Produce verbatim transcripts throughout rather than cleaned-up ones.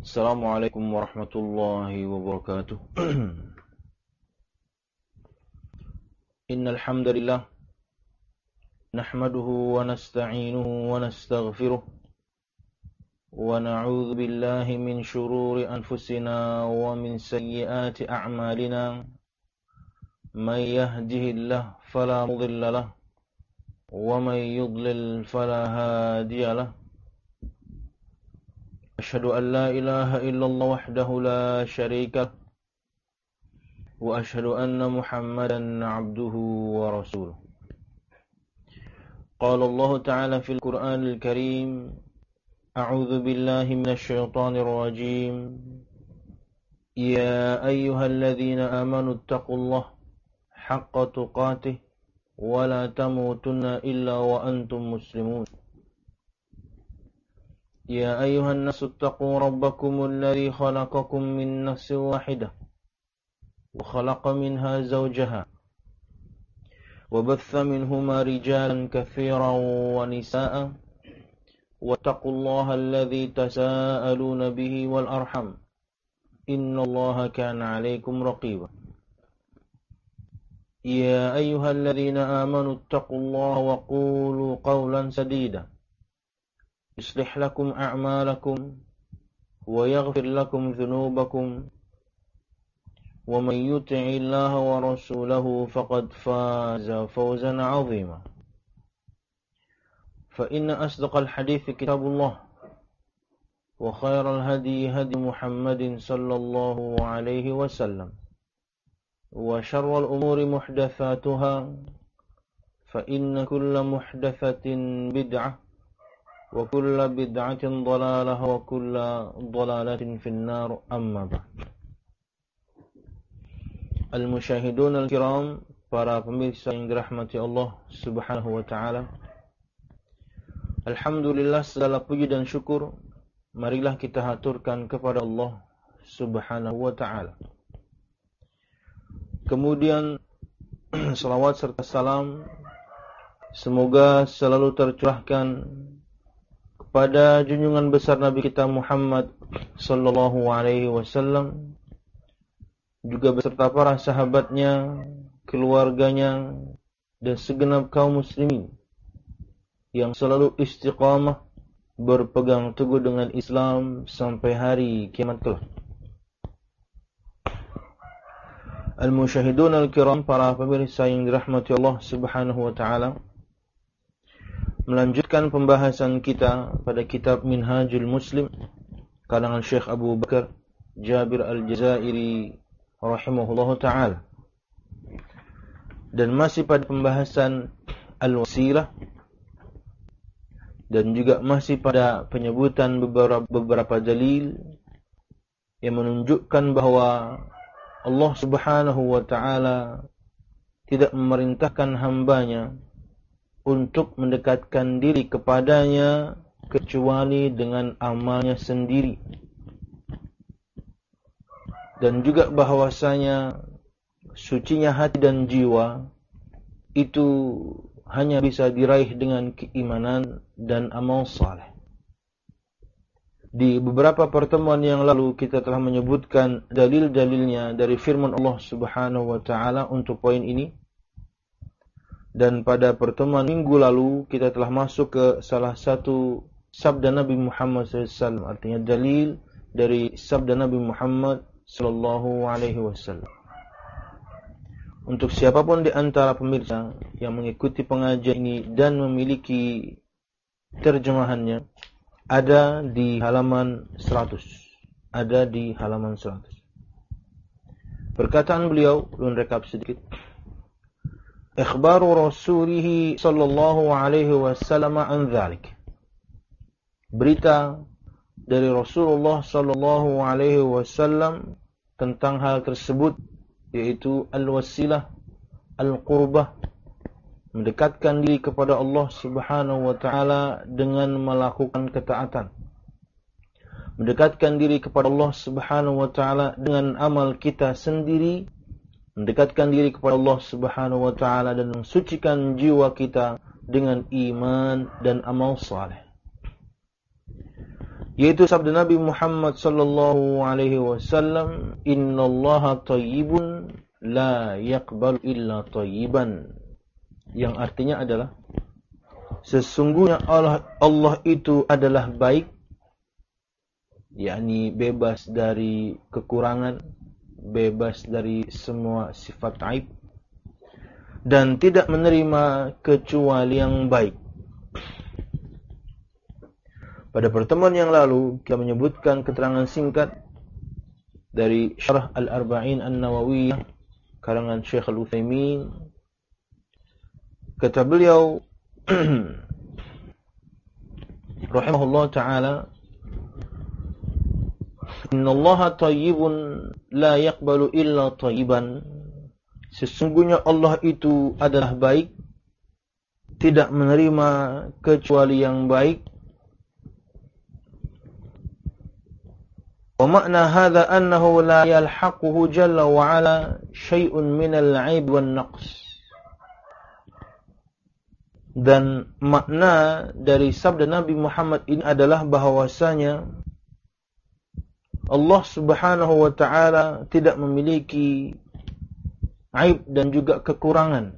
Assalamualaikum warahmatullahi wabarakatuh. Innal hamdalillah nahmaduhu wa nasta'inuhu wa nastaghfiruh wa na'udzu billahi min shururi anfusina wa min sayyiati a'malina. May yahdihillahu fala mudilla lahu wa may yudlil fala hadiya lahu. Asyhadu an la ilaha illallah wahdahu la syarika lahu wa asyhadu anna Muhammadan 'abduhu wa rasuluh. Qala Allah Ta'ala fil Qur'anil Karim, a'udzu billahi minasy syaithanir rajim. Ya ayyuhalladzina amanu taqullaha haqqa tuqatih wa la tamutunna illa wa antum muslimun. يا أيها الناس اتقوا ربكم الذي خلقكم من نفس واحدة وخلق منها زوجها وبث منهما رجالا كثيرا ونساء واتقوا الله الذي تساءلون به والأرحم إن الله كان عليكم رقيبا. يا أيها الذين آمنوا اتقوا الله وقولوا قولا سديدا يصلح لكم أعمالكم ويغفر لكم ذنوبكم ومن يطع الله ورسوله فقد فاز فوزا عظيما. فإن أصدق الحديث كتاب الله وخير الهدي هدي محمد صلى الله عليه وسلم وشر الأمور محدثاتها فإن كل محدثة بدعة وكل بدعة ضلالة وكل ضلالة في النار. أما بعد. Al-musyahidun al-kiram, para pemirsa yang dirahmati Allah Subhanahu wa taala. Alhamdulillah, segala puji dan syukur marilah kita haturkan kepada Allah Subhanahu wa taala. Kemudian salawat serta salam semoga selalu tercurahkan pada junjungan besar Nabi kita Muhammad sallallahu alaihi wasallam, juga beserta para sahabatnya, keluarganya, dan segenap kaum muslimin yang selalu istiqamah berpegang teguh dengan Islam sampai hari kiamat kelak. Al-musyahidun al-kiram, para pemirsa yang dirahmati Allah Subhanahu wa taala, melanjutkan pembahasan kita pada kitab Minhajul Muslim karangan Syekh Abu Bakar Jabir Al-Jazairi rahimahullahu ta'ala, dan masih pada pembahasan Al-Wasilah, dan juga masih pada penyebutan beberapa, beberapa dalil yang menunjukkan bahawa Allah Subhanahu wa ta'ala tidak memerintahkan hambanya untuk mendekatkan diri kepadanya kecuali dengan amalnya sendiri, dan juga bahwasanya sucinya hati dan jiwa itu hanya bisa diraih dengan keimanan dan amal saleh. Di beberapa pertemuan yang lalu kita telah menyebutkan dalil-dalilnya dari firman Allah Subhanahu wa taala untuk poin ini. Dan pada pertemuan minggu lalu kita telah masuk ke salah satu sabda Nabi Muhammad sallallahu alaihi wasallam, artinya dalil dari sabda Nabi Muhammad sallallahu alaihi wasallam. Untuk siapapun di antara pemirsa yang mengikuti pengajian ini dan memiliki terjemahannya, ada di halaman seratus. Ada di halaman seratus. Perkataan beliau, ulun rekap sedikit. Ikhbaru Rasulih sallallahu alaihi wasallam an dzalik. Berita dari Rasulullah sallallahu alaihi wasallam tentang hal tersebut, yaitu al-wasilah, al-qurbah, mendekatkan diri kepada Allah Subhanahu wa taala dengan melakukan ketaatan. Mendekatkan diri kepada Allah Subhanahu wa taala dengan amal kita sendiri, mendekatkan diri kepada Allah Subhanahu wa taala dan mensucikan jiwa kita dengan iman dan amal saleh. yaitu sabda Nabi Muhammad sallallahu alaihi wasallam, innallaha thayyibun la yaqbalu illa thayyiban, yang artinya adalah sesungguhnya Allah Allah itu adalah baik, yakni bebas dari kekurangan, bebas dari semua sifat aib, dan tidak menerima kecuali yang baik. Pada pertemuan yang lalu kita menyebutkan keterangan singkat dari Syarah Al-Arba'in An-Nawawiyah karangan Syekh Al-Utsaimin. Kata beliau rahimahullah ta'ala, innallaha thayyibun la yaqbalu illa thayyiban, sesungguhnya Allah itu adalah baik, tidak menerima kecuali yang baik. Wa makna hadha annahu la yalhaquhu jalla wa ala syai'un minal 'aib wan naqs. Dan makna dari sabda Nabi Muhammad ini adalah bahwasanya Allah Subhanahu wa taala tidak memiliki aib dan juga kekurangan.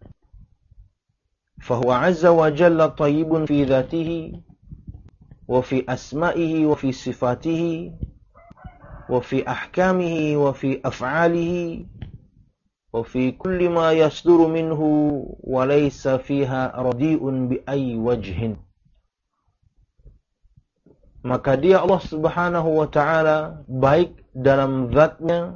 Fahuwa 'azza wa jalla thayyibun fi dzatihi wa fi asma'ihi wa fi sifatihi wa fi ahkamihi wa fi af'alihi wa fi kulli ma yasduru minhu wa laysa fiha radi'un bi ayyi wajhin. Maka dia Allah Subhanahu wa taala baik dalam zatnya,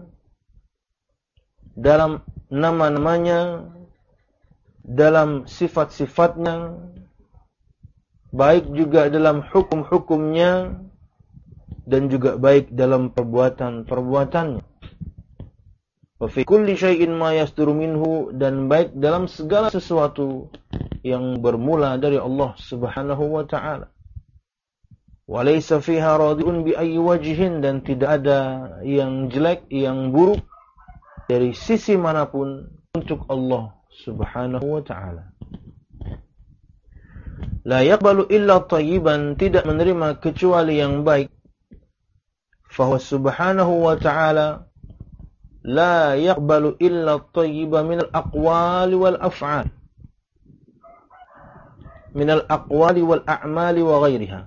dalam nama-namanya, dalam sifat-sifatnya, baik juga dalam hukum-hukumnya, dan juga baik dalam perbuatan-perbuatannya. Wa fi kulli syai'in ma yasduru minhu, dan baik dalam segala sesuatu yang bermula dari Allah Subhanahu wa taala. Wa laysa fiha radi'un bi ayyi wajhin, dan tidak ada yang jelek, yang buruk dari sisi manapun untuk Allah Subhanahu wa taala. La yaqbalu illa thayyiban, tidak menerima kecuali yang baik. Fahuwa subhanahu wa ta'ala la yaqbalu illa thayyiba minal aqwali wal af'al, minal aqwali wal a'mali wa ghairiha.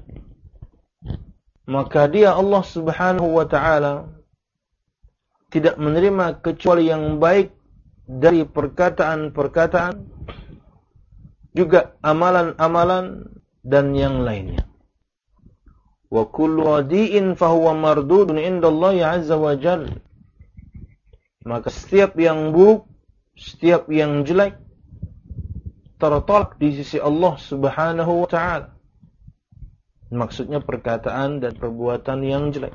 Maka dia Allah Subhanahu wa ta'ala tidak menerima kecuali yang baik dari perkataan-perkataan, juga amalan-amalan dan yang lainnya. Wa kullu radi'in fahuwa mardudun indallahi 'azza wa jalla. Maka setiap yang buruk, setiap yang jelek tertolak di sisi Allah Subhanahu wa ta'ala. Maksudnya perkataan dan perbuatan yang jelek.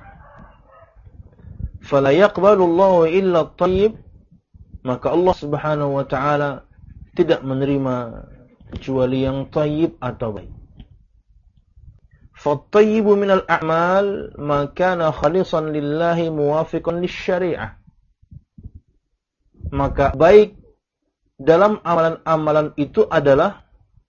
Fala yaqbalu Allahu illa at-tayyib, maka Allah Subhanahu wa ta'ala tidak menerima kecuali yang tayyib atau baik. Fattayyibu minal a'mal ma kana khalisan lillahi muwafiqan lisyari'ah. Maka baik dalam amalan-amalan itu adalah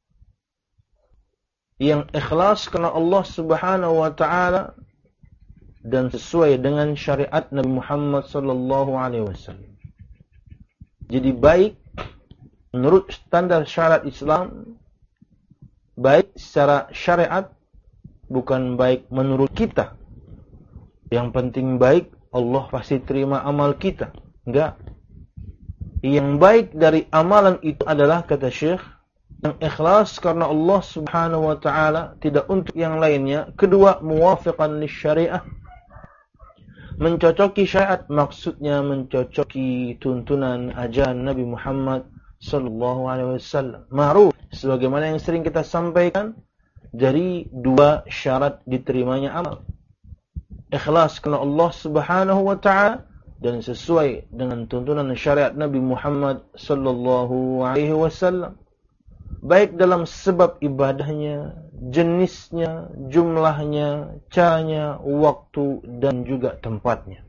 yang ikhlas karena Allah Subhanahu wa taala dan sesuai dengan syariat Nabi Muhammad sallallahu alaihi wasallam. Jadi baik menurut standar syariat Islam, baik secara syariat, bukan baik menurut kita. Yang penting baik, Allah pasti terima amal kita. Enggak. Yang baik dari amalan itu adalah, kata Syekh, yang ikhlas karena Allah Subhanahu wa taala, tidak untuk yang lainnya. Kedua, muwafiqan lisyariah, mencocoki syariat, maksudnya mencocoki tuntunan ajaran Nabi Muhammad sallallahu alaihi wasallam. Ma'ruf, sebagaimana yang sering kita sampaikan, dari dua syarat diterimanya amal. Ikhlas karena Allah Subhanahu wa taala dan sesuai dengan tuntunan syariat Nabi Muhammad sallallahu alaihi wasallam. Baik dalam sebab ibadahnya, jenisnya, jumlahnya, caranya, waktu dan juga tempatnya.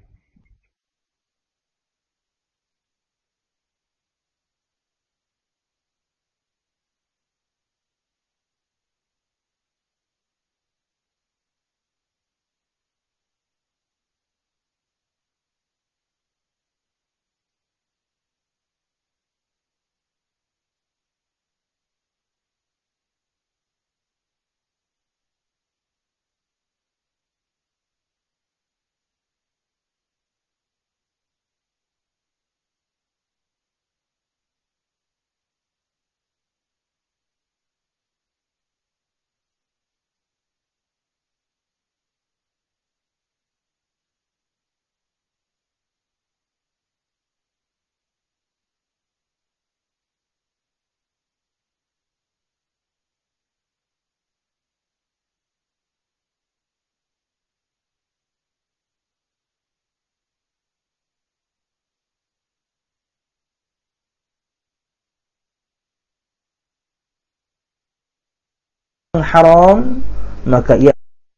haram, maka ia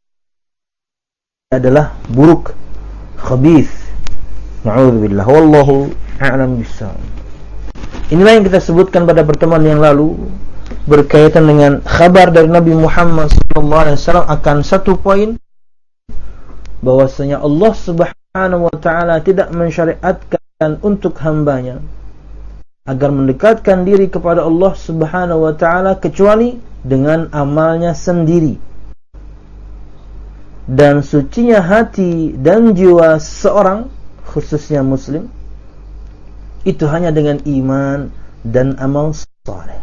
adalah buruk, khabith. Na'udzubillah. Wallahu a'lam bissawab. Inilah yang kita sebutkan pada pertemuan yang lalu berkaitan dengan kabar dari Nabi Muhammad sallallahu alaihi wasallam akan satu poin, bahwasanya Allah Subhanahu wa taala tidak mensyariatkan untuk hambanya agar mendekatkan diri kepada Allah Subhanahu wa taala kecuali dengan amalnya sendiri. Dan sucinya hati dan jiwa seorang, khususnya muslim, itu hanya dengan iman dan amal saleh.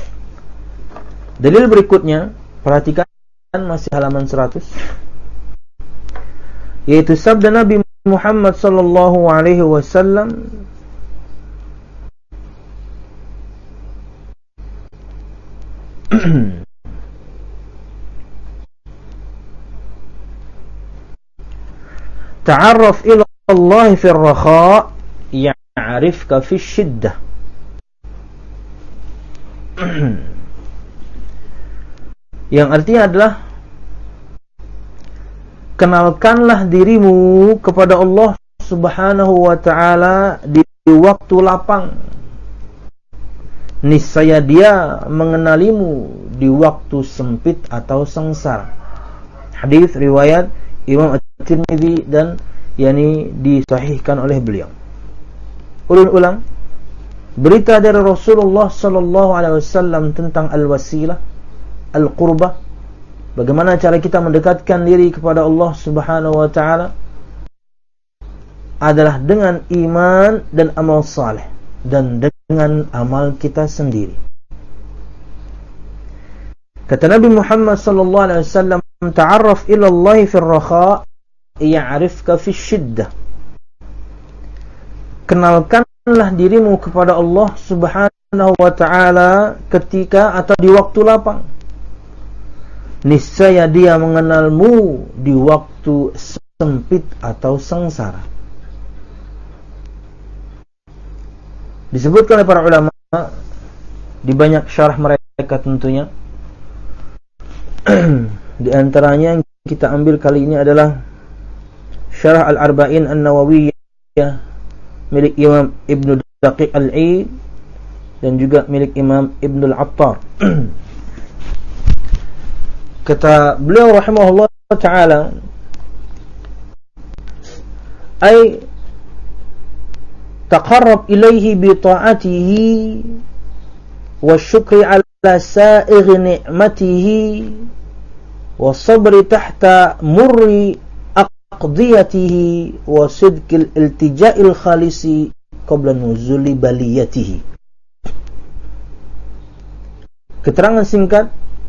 Dalil berikutnya, perhatikan, masih halaman seratus, yaitu sabda Nabi Muhammad sallallahu alaihi wasallam, ta'arraf ila Allah fi ar-rakha ya'rifka fi shiddah. Yang artinya adalah, kenalkanlah dirimu kepada Allah Subhanahu wa taala di waktu lapang, niscaya Dia mengenalimu di waktu sempit atau sengsara. Hadis riwayat Imam At-Tirmidzi dan yakni disahihkan oleh beliau. Ulun-ulang, berita dari Rasulullah sallallahu alaihi wasallam tentang al-wasilah, al-qurbah, bagaimana cara kita mendekatkan diri kepada Allah Subhanahu wa taala, adalah dengan iman dan amal saleh, dan dengan amal kita sendiri. Kata Nabi Muhammad sallallahu alaihi wasallam, ta'arraf ila Allah fi ar-rakha ya'rifka fi shiddah. Kenalkanlah dirimu kepada Allah Subhanahu wa taala ketika atau di waktu lapang, niscaya Dia mengenalmu di waktu sempit atau sengsara. Disebutkan oleh para ulama di banyak syarah mereka tentunya. Di antaranya yang kita ambil kali ini adalah Syarah Al-Arba'in An-Nawawiyah milik Imam Ibnu Daqiq Al-Eid dan juga milik Imam Ibnu Al-Attar. Kata beliau rahimahullah ta'ala, ay taqarrab ilaihi bi ta'atihi wa syukri ala sa'igh ni'matihi wa sabri tahta murri aqdiyatihi wa sidqil iltija'il khalisi qabla nuzuli baliyatihi. Keterangan singkat,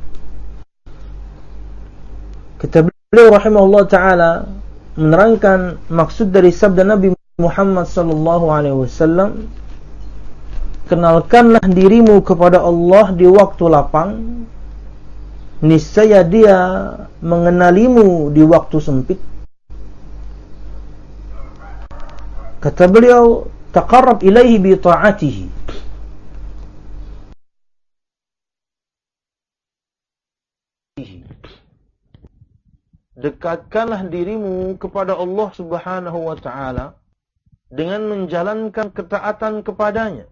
kata beliau rahimahullah ta'ala menerangkan maksud dari sabda Nabi Muhammad sallallahu alaihi wasallam, kenalkanlah dirimu kepada Allah di waktu lapang, niscaya Dia mengenalimu di waktu sempit. Kata beliau, taqarrab ilaihi bi ta'atihi, dekatkanlah dirimu kepada Allah Subhanahu wa taala dengan menjalankan ketaatan kepadanya.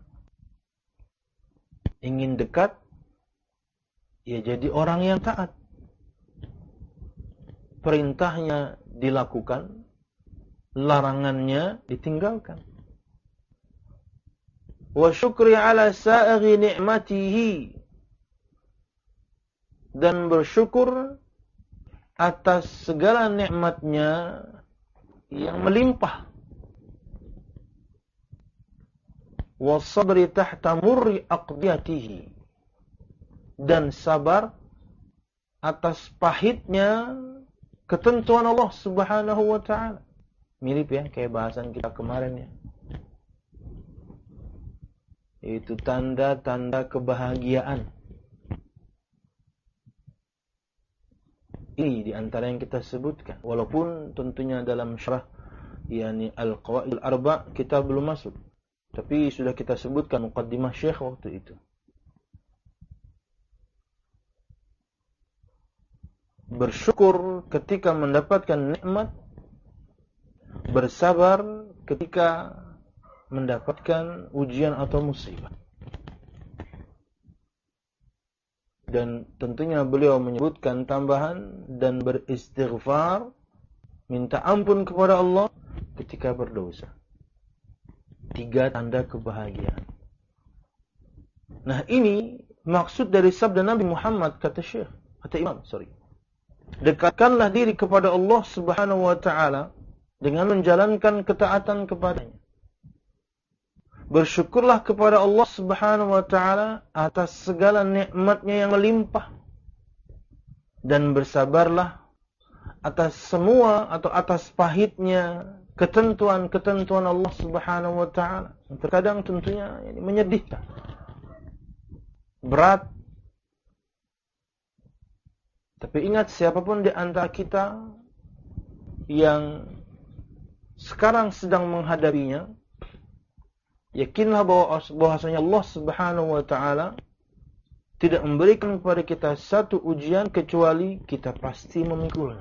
Ingin dekat, ya jadi orang yang taat. Perintahnya dilakukan, larangannya ditinggalkan. Wa syukri ala sa'aghi ni'matihi, dan bersyukur atas segala nikmatnya yang melimpah. Wa sabri tahta murri aqdiyatihi, dan sabar atas pahitnya ketentuan Allah Subhanahu wa ta'ala. Mirip ya kayak bahasan kita kemarin ya, itu tanda-tanda kebahagiaan. Ini diantara yang kita sebutkan, walaupun tentunya dalam syarah yakni Al-Qawaidul Arba' kita belum masuk, tapi sudah kita sebutkan muqaddimah Syekh waktu itu. bersyukur ketika mendapatkan nikmat, bersabar ketika mendapatkan ujian atau musibah. Dan tentunya beliau menyebutkan tambahan dan beristighfar, minta ampun kepada Allah ketika berdosa. Tiga tanda kebahagiaan. Nah, ini maksud dari sabda Nabi Muhammad, kata Syekh, kata Imam, sorry. Dekatkanlah diri kepada Allah Subhanahu wa taala dengan menjalankan ketaatan kepadanya. Bersyukurlah kepada Allah Subhanahu wa taala atas segala nikmatnya yang melimpah, dan bersabarlah atas semua atau atas pahitnya ketentuan-ketentuan Allah Subhanahu wa taala. Terkadang tentunya ini menyedihkan, berat. Tapi ingat, siapapun di antara kita yang sekarang sedang menghadapinya, yakinlah bahwa bahwasanya Allah Subhanahu wa taala tidak memberikan kepada kita satu ujian kecuali kita pasti memikulnya.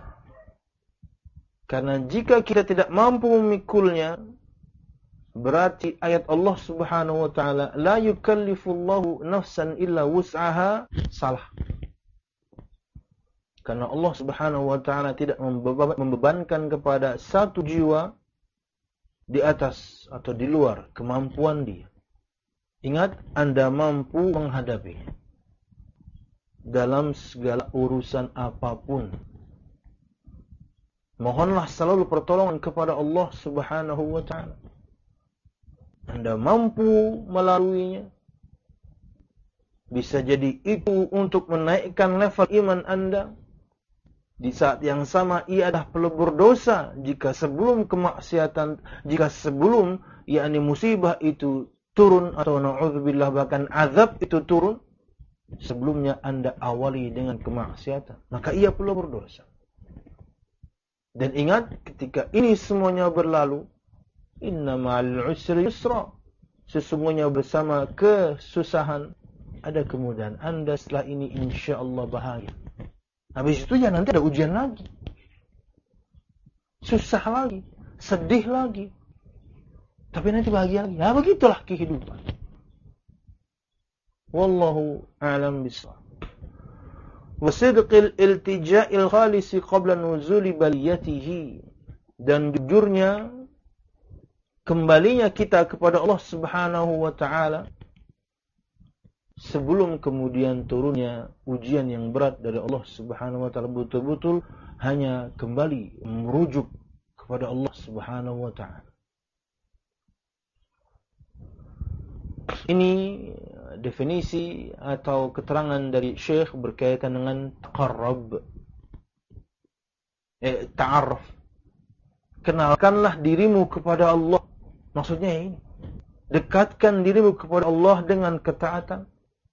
Karena jika kita tidak mampu memikulnya, berarti ayat Allah Subhanahu wa taala, la yukallifullahu nafsan illa wus'aha, salah. Karena Allah Subhanahu wa taala tidak membebankan kepada satu jiwa di atas atau di luar kemampuan dia. Ingat, Anda mampu menghadapinya dalam segala urusan apapun. Mohonlah selalu pertolongan kepada Allah Subhanahu wa taala. Anda mampu melaluinya. Bisa jadi itu untuk menaikkan level iman Anda. Di saat yang sama ia adalah pelebur dosa jika sebelum kemaksiatan, jika sebelum yakni musibah itu turun atau na'udzubillah bahkan azab itu turun, sebelumnya Anda awali dengan kemaksiatan, maka ia pelebur dosa. Dan ingat, ketika ini semuanya berlalu, inna ma'al usri yusra, sesungguhnya bersama kesusahan ada kemudahan. Anda setelah ini insyaallah bahagia. Habis itu ya nanti ada ujian lagi, susah lagi, sedih lagi, tapi nanti bahagia lagi. Nah, begitulah kehidupan. Wallahu a'lam bishawab. Wasidqil iltija'il khalisi qabla nuzuli baliyatihi, dan jujurnya kembalinya kita kepada Allah Subhanahu wa taala sebelum kemudian turunnya ujian yang berat dari Allah Subhanahu wa taala, betul-betul hanya kembali merujuk kepada Allah Subhanahu wa taala. Ini definisi atau keterangan dari Syekh berkaitan dengan taqarrub. Eh, ta'arruf. Kenalkanlah dirimu kepada Allah. Maksudnya ini, dekatkan dirimu kepada Allah dengan ketaatan.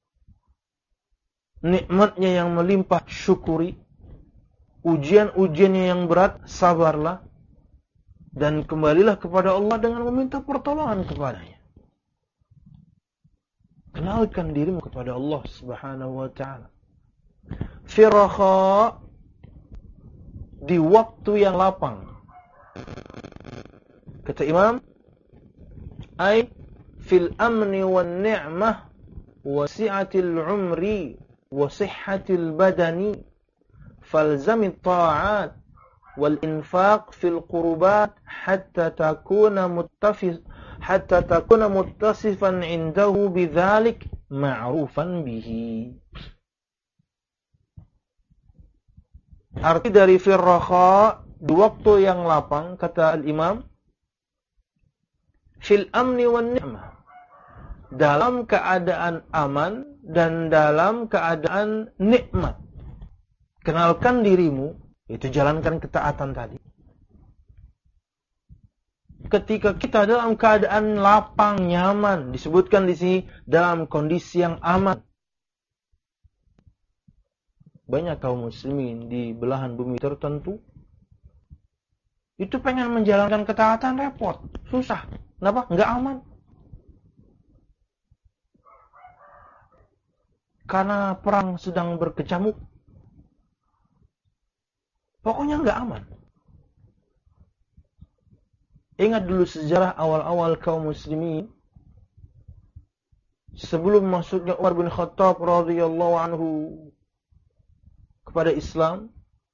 Nikmatnya yang melimpah, syukuri. Ujian-ujiannya yang berat, sabarlah. Dan kembalilah kepada Allah dengan meminta pertolongan kepadanya. Kenalkan dirimu kepada Allah Subhanahu wa ta'ala. Firakha, di waktu yang lapang. Kata Imam, ay fil amni wan ni'mah wa si'atil umri wa sihhatil badani falzamit ta'at wal infaq fil qurubat hatta takuna muttafis hatta takuna muttasifan indahu bidzalik ma'rufan bihi. Arti dari firrakha, di waktu yang lapang, kata al-Imam, fil amni wan ni'mah, dalam keadaan aman dan dalam keadaan nikmat. Kenalkan dirimu, itu jalankan ketaatan tadi. Ketika kita dalam keadaan lapang, nyaman, disebutkan di sini dalam kondisi yang aman. Banyak kaum muslimin di belahan bumi tertentu itu pengen menjalankan ketaatan repot, susah. Kenapa? Enggak aman. Karena perang sedang berkecamuk. Pokoknya nggak aman. Ingat dulu sejarah awal-awal kaum muslimin. Sebelum masuknya Umar bin Khattab radhiyallahu anhu kepada Islam,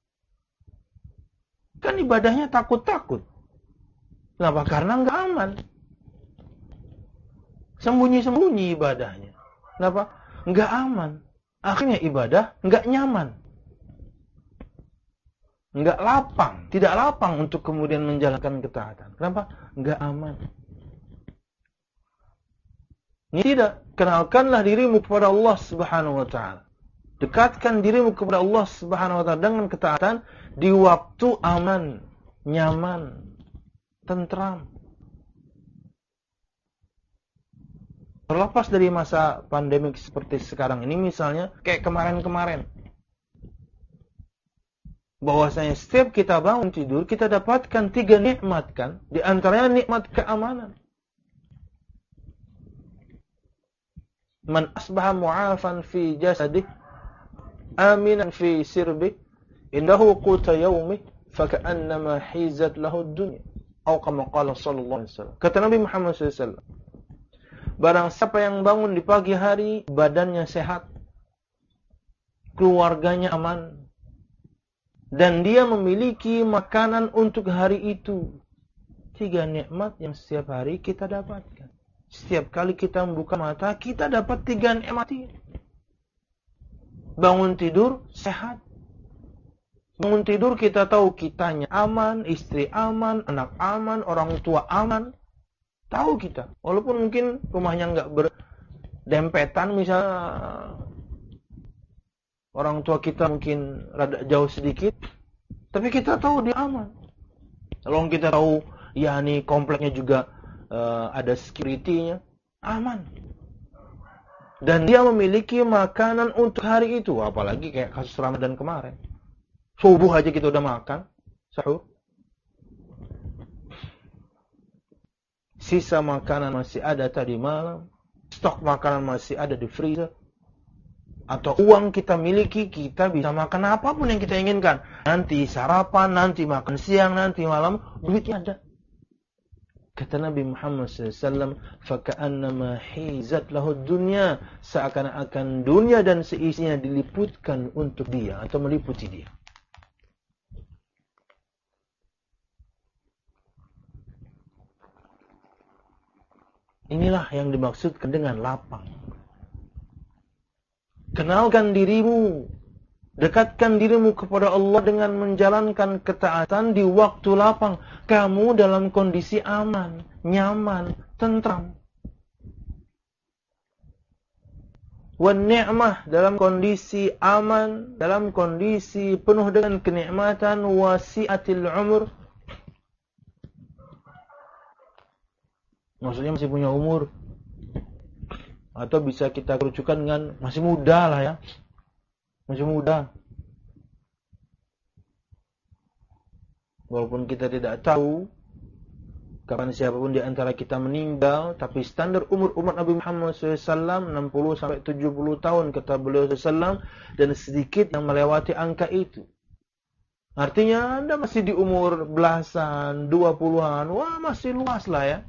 kan ibadahnya takut-takut. Kenapa? Karena nggak aman. Sembunyi-sembunyi ibadahnya. Kenapa? Nggak aman. Akhirnya ibadah nggak nyaman. Nggak lapang. Tidak lapang untuk kemudian menjalankan ketaatan. Kenapa? Nggak aman. Ini tidak. Kenalkanlah dirimu kepada Allah Subhanahu wa taala. Dekatkan dirimu kepada Allah Subhanahu wa taala dengan ketaatan di waktu aman, nyaman, tentram. Terlepas dari masa pandemik seperti sekarang ini, misalnya kayak kemarin-kemarin, bahwasanya setiap kita bangun tidur kita dapatkan tiga nikmat, kan? Di antaranya nikmat keamanan. Man asbaha mu'afan fi jasadih, aminan fi sirbih, indahu quta yaumih, faka'annama hizat lahu dunya. Atau kama qala sallallahu alaihi wasallam. Kata Nabi Muhammad sallallahu alaihi wasallam, barang siapa yang bangun di pagi hari, badannya sehat, keluarganya aman, dan dia memiliki makanan untuk hari itu. Tiga nikmat yang setiap hari kita dapatkan. Setiap kali kita membuka mata, kita dapat tiga nikmat ini. Bangun tidur, sehat. Bangun tidur kita tahu kitanya aman, istri aman, anak aman, orang tua aman. Tahu kita. Walaupun mungkin rumahnya nggak berdempetan, misalnya orang tua kita mungkin rada jauh sedikit, tapi kita tahu dia aman. Kalau kita tahu, ya nih kompleknya juga uh, ada security-nya, aman. Dan dia memiliki makanan untuk hari itu, apalagi kayak kasus Ramadan kemarin. Subuh aja kita udah makan, sahur. Sisa makanan masih ada tadi malam, stok makanan masih ada di freezer. Atau uang kita miliki, kita bisa makan apapun yang kita inginkan. Nanti sarapan, nanti makan siang, nanti malam, duitnya ada. Kata Nabi Muhammad sallallahu alaihi wasallam, "Faka'annama hizat lahu dunya", seakan-akan dunia dan seisinya diliputkan untuk dia atau meliputi dia. Inilah yang dimaksudkan dengan lapang. Kenalkan dirimu, dekatkan dirimu kepada Allah dengan menjalankan ketaatan di waktu lapang. Kamu dalam kondisi aman, nyaman, tentram. Wan ni'mah, dalam kondisi aman, dalam kondisi penuh dengan kenikmatan, wasi'atil umur. Maksudnya masih punya umur. Atau bisa kita kerucutkan dengan masih muda lah ya. Masih muda. Walaupun kita tidak tahu kapan siapapun di antara kita meninggal, tapi standar umur umat Nabi Muhammad shallallahu alaihi wasallam enam puluh sampai tujuh puluh tahun, kata beliau shallallahu alaihi wasallam, dan sedikit yang melewati angka itu. Artinya Anda masih di umur belasan, dua puluhan, wah masih luas lah ya.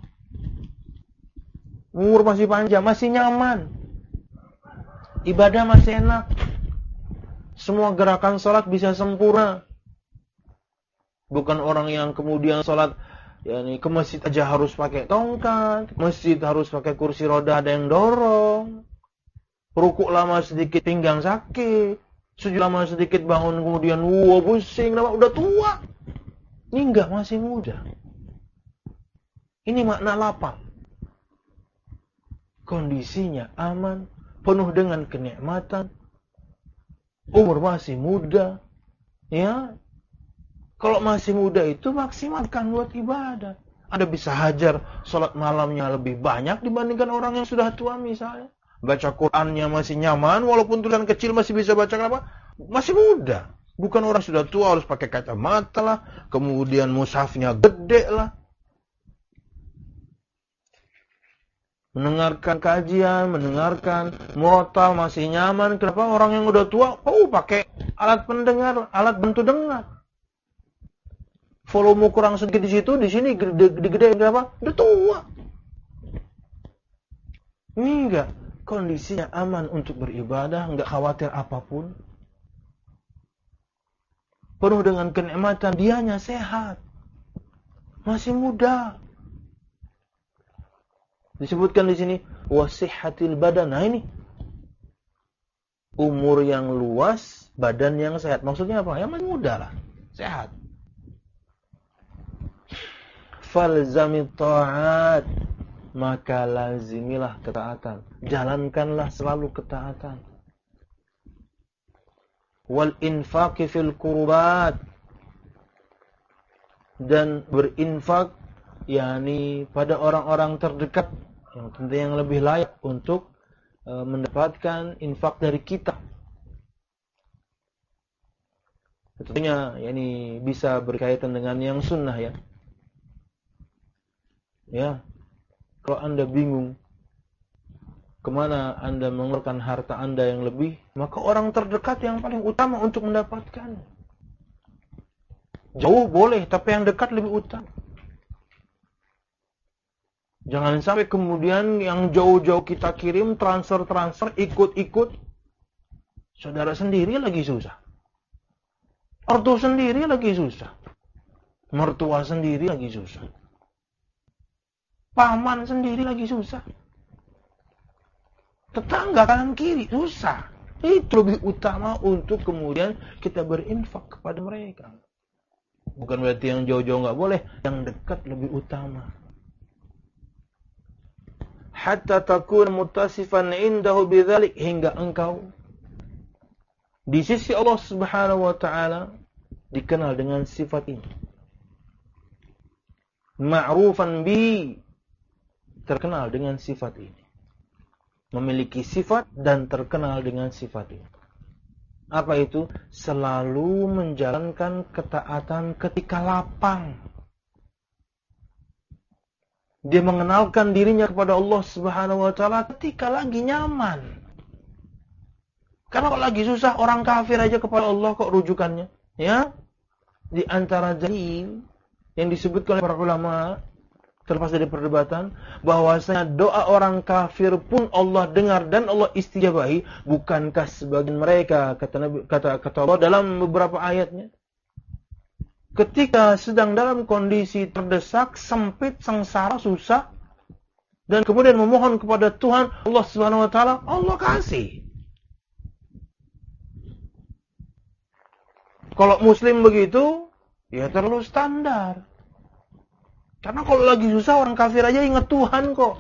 Umur masih panjang, masih nyaman. Ibadah masih enak. Semua gerakan sholat bisa sempurna. Bukan orang yang kemudian sholat, yakni ke masjid aja harus pakai tongkat, masjid harus pakai kursi roda ada yang dorong, rukuk lama sedikit pinggang sakit, sujud lama sedikit bangun kemudian wow pusing, nama udah tua. Ini enggak, masih muda. Ini makna lapang. Kondisinya aman, penuh dengan kenikmatan, umur masih muda, ya. Kalau masih muda itu maksimalkan buat ibadah. Anda bisa hajar sholat malamnya lebih banyak dibandingkan orang yang sudah tua misalnya. Baca Qur'annya masih nyaman, walaupun tulisan kecil masih bisa baca apa? Masih muda. Bukan orang sudah tua harus pakai kacamata lah, kemudian mushafnya gede lah. Mendengarkan kajian, mendengarkan murotal masih nyaman. Kenapa orang yang udah tua, oh pakai alat pendengar, alat bantu dengar. volume kurang sedikit di situ, di sini gede-gede berapa? Udah tua. Ini enggak kondisinya aman untuk beribadah, enggak khawatir apapun. Penuh dengan kenikmatan, dianya sehat. Masih muda. Disebutkan di sini wasihhatil badan. Nah ini umur yang luas, badan yang sehat. Maksudnya apa? Ya masih muda lah, sehat. Falzamit ta'at, maka lazimilah ketaatan. Jalankanlah selalu ketaatan. Wal infaqi fil qurbat, dan berinfak yakni pada orang-orang terdekat yang tentu yang lebih layak untuk e, mendapatkan infak dari kita. Tentunya yakni bisa berkaitan dengan yang sunnah ya. Ya. Kalau Anda bingung kemana Anda mengeluarkan harta Anda yang lebih, maka orang terdekat yang paling utama untuk mendapatkan. Jauh boleh, tapi yang dekat lebih utama. Jangan sampai kemudian yang jauh-jauh kita kirim, transfer-transfer, ikut-ikut. Saudara sendiri lagi susah. Ortu sendiri lagi susah. Mertua sendiri lagi susah. Paman sendiri lagi susah. Tetangga kanan kiri susah. Itu lebih utama untuk kemudian kita berinfak kepada mereka. Bukan berarti yang jauh-jauh nggak boleh, yang dekat lebih utama. Hatta takun muttasifan indahu bidzalik, hingga engkau di sisi Allah Subhanahu wa taala dikenal dengan sifat ini. Ma'rufan bi, terkenal dengan sifat ini. Memiliki sifat dan terkenal dengan sifat ini. Apa itu? Selalu menjalankan ketaatan ketika lapang. Dia mengenalkan dirinya kepada Allah Subhanahu wa taala ketika lagi nyaman. Karena kalau lagi susah, orang kafir aja kepada Allah kok rujukannya, ya? Di antara dalil yang disebutkan oleh para ulama, terlepas dari perdebatan, bahwasanya doa orang kafir pun Allah dengar dan Allah istijabahi. Bukankah sebagian mereka, kata Nabi, kata kata Allah dalam beberapa ayatnya, ketika sedang dalam kondisi terdesak, sempit, sengsara, susah, dan kemudian memohon kepada Tuhan Allah Subhanahu wa taala, Allah kasih. Kalau muslim begitu, ya terlalu standar. Karena kalau lagi susah, orang kafir aja ingat Tuhan kok.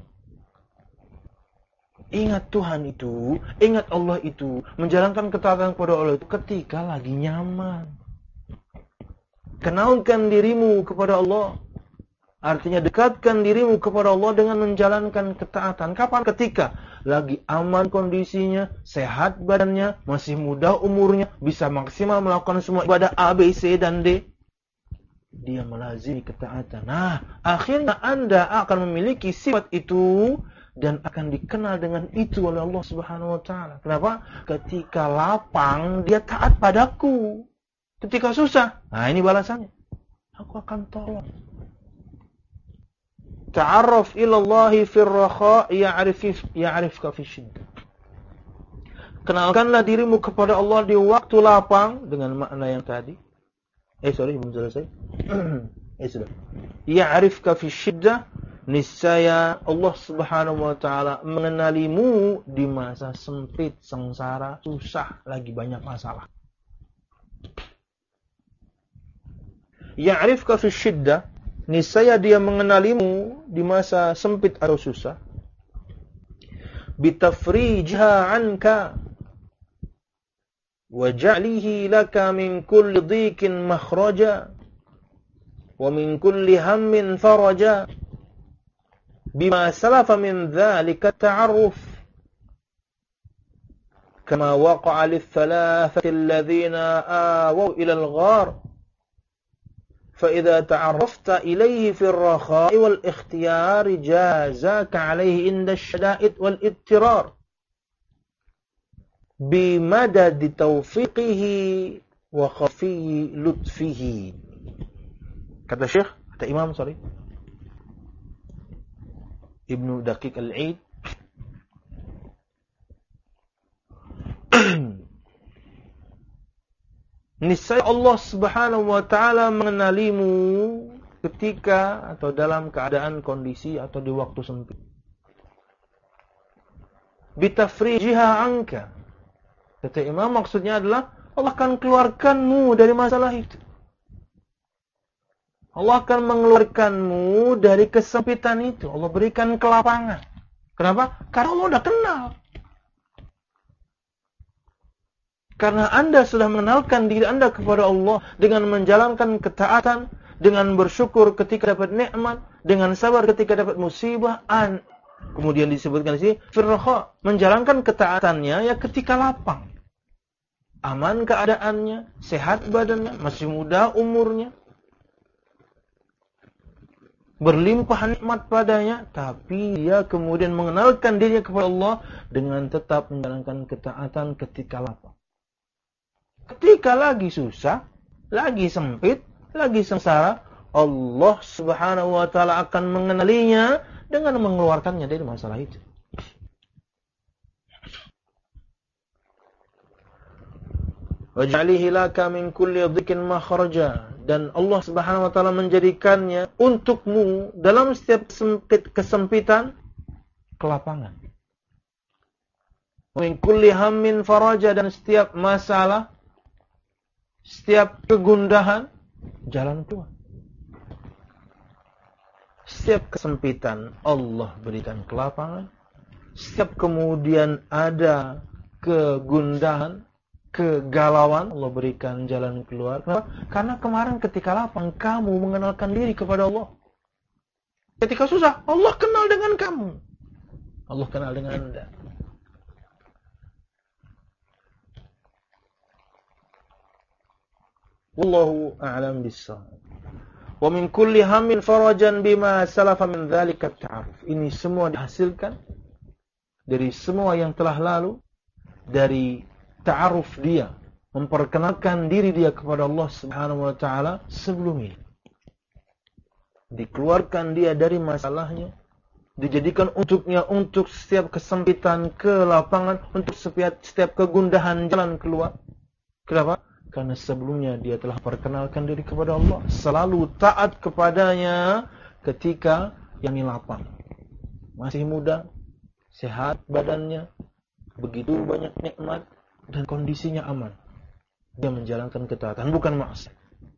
Ingat Tuhan itu, ingat Allah itu, menjalankan ketaatan kepada Allah itu ketika lagi nyaman. Kenalkan dirimu kepada Allah. Artinya dekatkan dirimu kepada Allah dengan menjalankan ketaatan. Kapan? Ketika lagi aman kondisinya, sehat badannya, masih muda umurnya, bisa maksimal melakukan semua ibadah A, B, C, dan D. Dia melazimi ketaatan. Nah, akhirnya Anda akan memiliki sifat itu dan akan dikenal dengan itu oleh Allah Subhanahu wa taala. Kenapa? Ketika lapang, dia taat padaku. Ketika susah, nah ini balasannya. Aku akan tolong. Ta'arraf ila Allah fir rakha ya'rif ya'rifka fi syiddah. Kenalkanlah dirimu kepada Allah di waktu lapang dengan makna yang tadi. Eh sorry, belum selesai. eh sudah. Ya'rifka fi syiddah, niscaya Allah Subhanahu wa taala mengenalimu di masa sempit, sengsara, susah, lagi banyak masalah. Ya'rifka fi syiddah, niscaya dia mengenalimu di masa sempit atau susah. Bitafrijha anka wa ja'lihi laka min kulli dhiqin makhraja wa min kulli hammin faraja bima salafa min dhalika ta'arruf kama waqa'a lil-thalathati alladhina awaw ila al-ghar فإذا تعرفت إليه في الرخاء والاختيار جازاك عليه عند الشدائد والاضطرار بمدد توفيقه وخفي لطفه. Kata Syekh, kata Imam, sorry, Ibnu Daqiq Al-Aid, niscaya Allah Subhanahu wa taala mengenalimu ketika atau dalam keadaan kondisi atau di waktu sempit. Bitafrijiha anka. Kata Imam, maksudnya adalah Allah akan keluarkanmu dari masalah itu. Allah akan mengeluarkanmu dari kesempitan itu. Allah berikan kelapangan. Kenapa? Karena Allah sudah kenal. Karena Anda sudah mengenalkan diri Anda kepada Allah dengan menjalankan ketaatan, dengan bersyukur ketika dapat nikmat, dengan sabar ketika dapat musibah. An Kemudian disebutkan di sini, firraha, menjalankan ketaatannya ya ketika lapang. Aman keadaannya, sehat badannya, masih muda umurnya. Berlimpah nikmat padanya, tapi dia kemudian mengenalkan dirinya kepada Allah dengan tetap menjalankan ketaatan ketika lapang. Ketika lagi susah, lagi sempit, lagi sengsara, Allah Subhanahu wa taala akan mengenalinya dengan mengeluarkannya dari masalah itu. Waj'alihi laka min kulli dhikin makhraja, dan Allah Subhanahu wa taala menjadikannya untukmu dalam setiap sempit kesempitan kelapangan. Min kulli hammin faraja, dan setiap masalah, setiap kegundahan jalan keluar. Setiap kesempitan Allah berikan kelapangan. Setiap kemudian ada kegundahan, kegalauan, Allah berikan jalan keluar. Kenapa? Karena kemarin ketika lapang kamu mengenalkan diri kepada Allah. Ketika susah, Allah kenal dengan kamu. Allah kenal dengan Anda. Wallahu a'lam bissawab. Wa min kulli hammin farajan bima salafa min dzalika at-ta'aruf. Ini semua dihasilkan dari semua yang telah lalu, dari ta'aruf dia, memperkenalkan diri dia kepada Allah Subhanahu wa taala sebelum ini. Dikeluarkan dia dari masalahnya, dijadikan untuknya untuk setiap kesempitan kelapangan, untuk setiap setiap kegundahan jalan keluar. Kenapa? Karena sebelumnya dia telah perkenalkan diri kepada Allah, selalu taat kepadanya ketika yang lapang. Masih muda, sehat badannya, begitu banyak nikmat, dan kondisinya aman. Dia menjalankan ketaatan, bukan maksiat.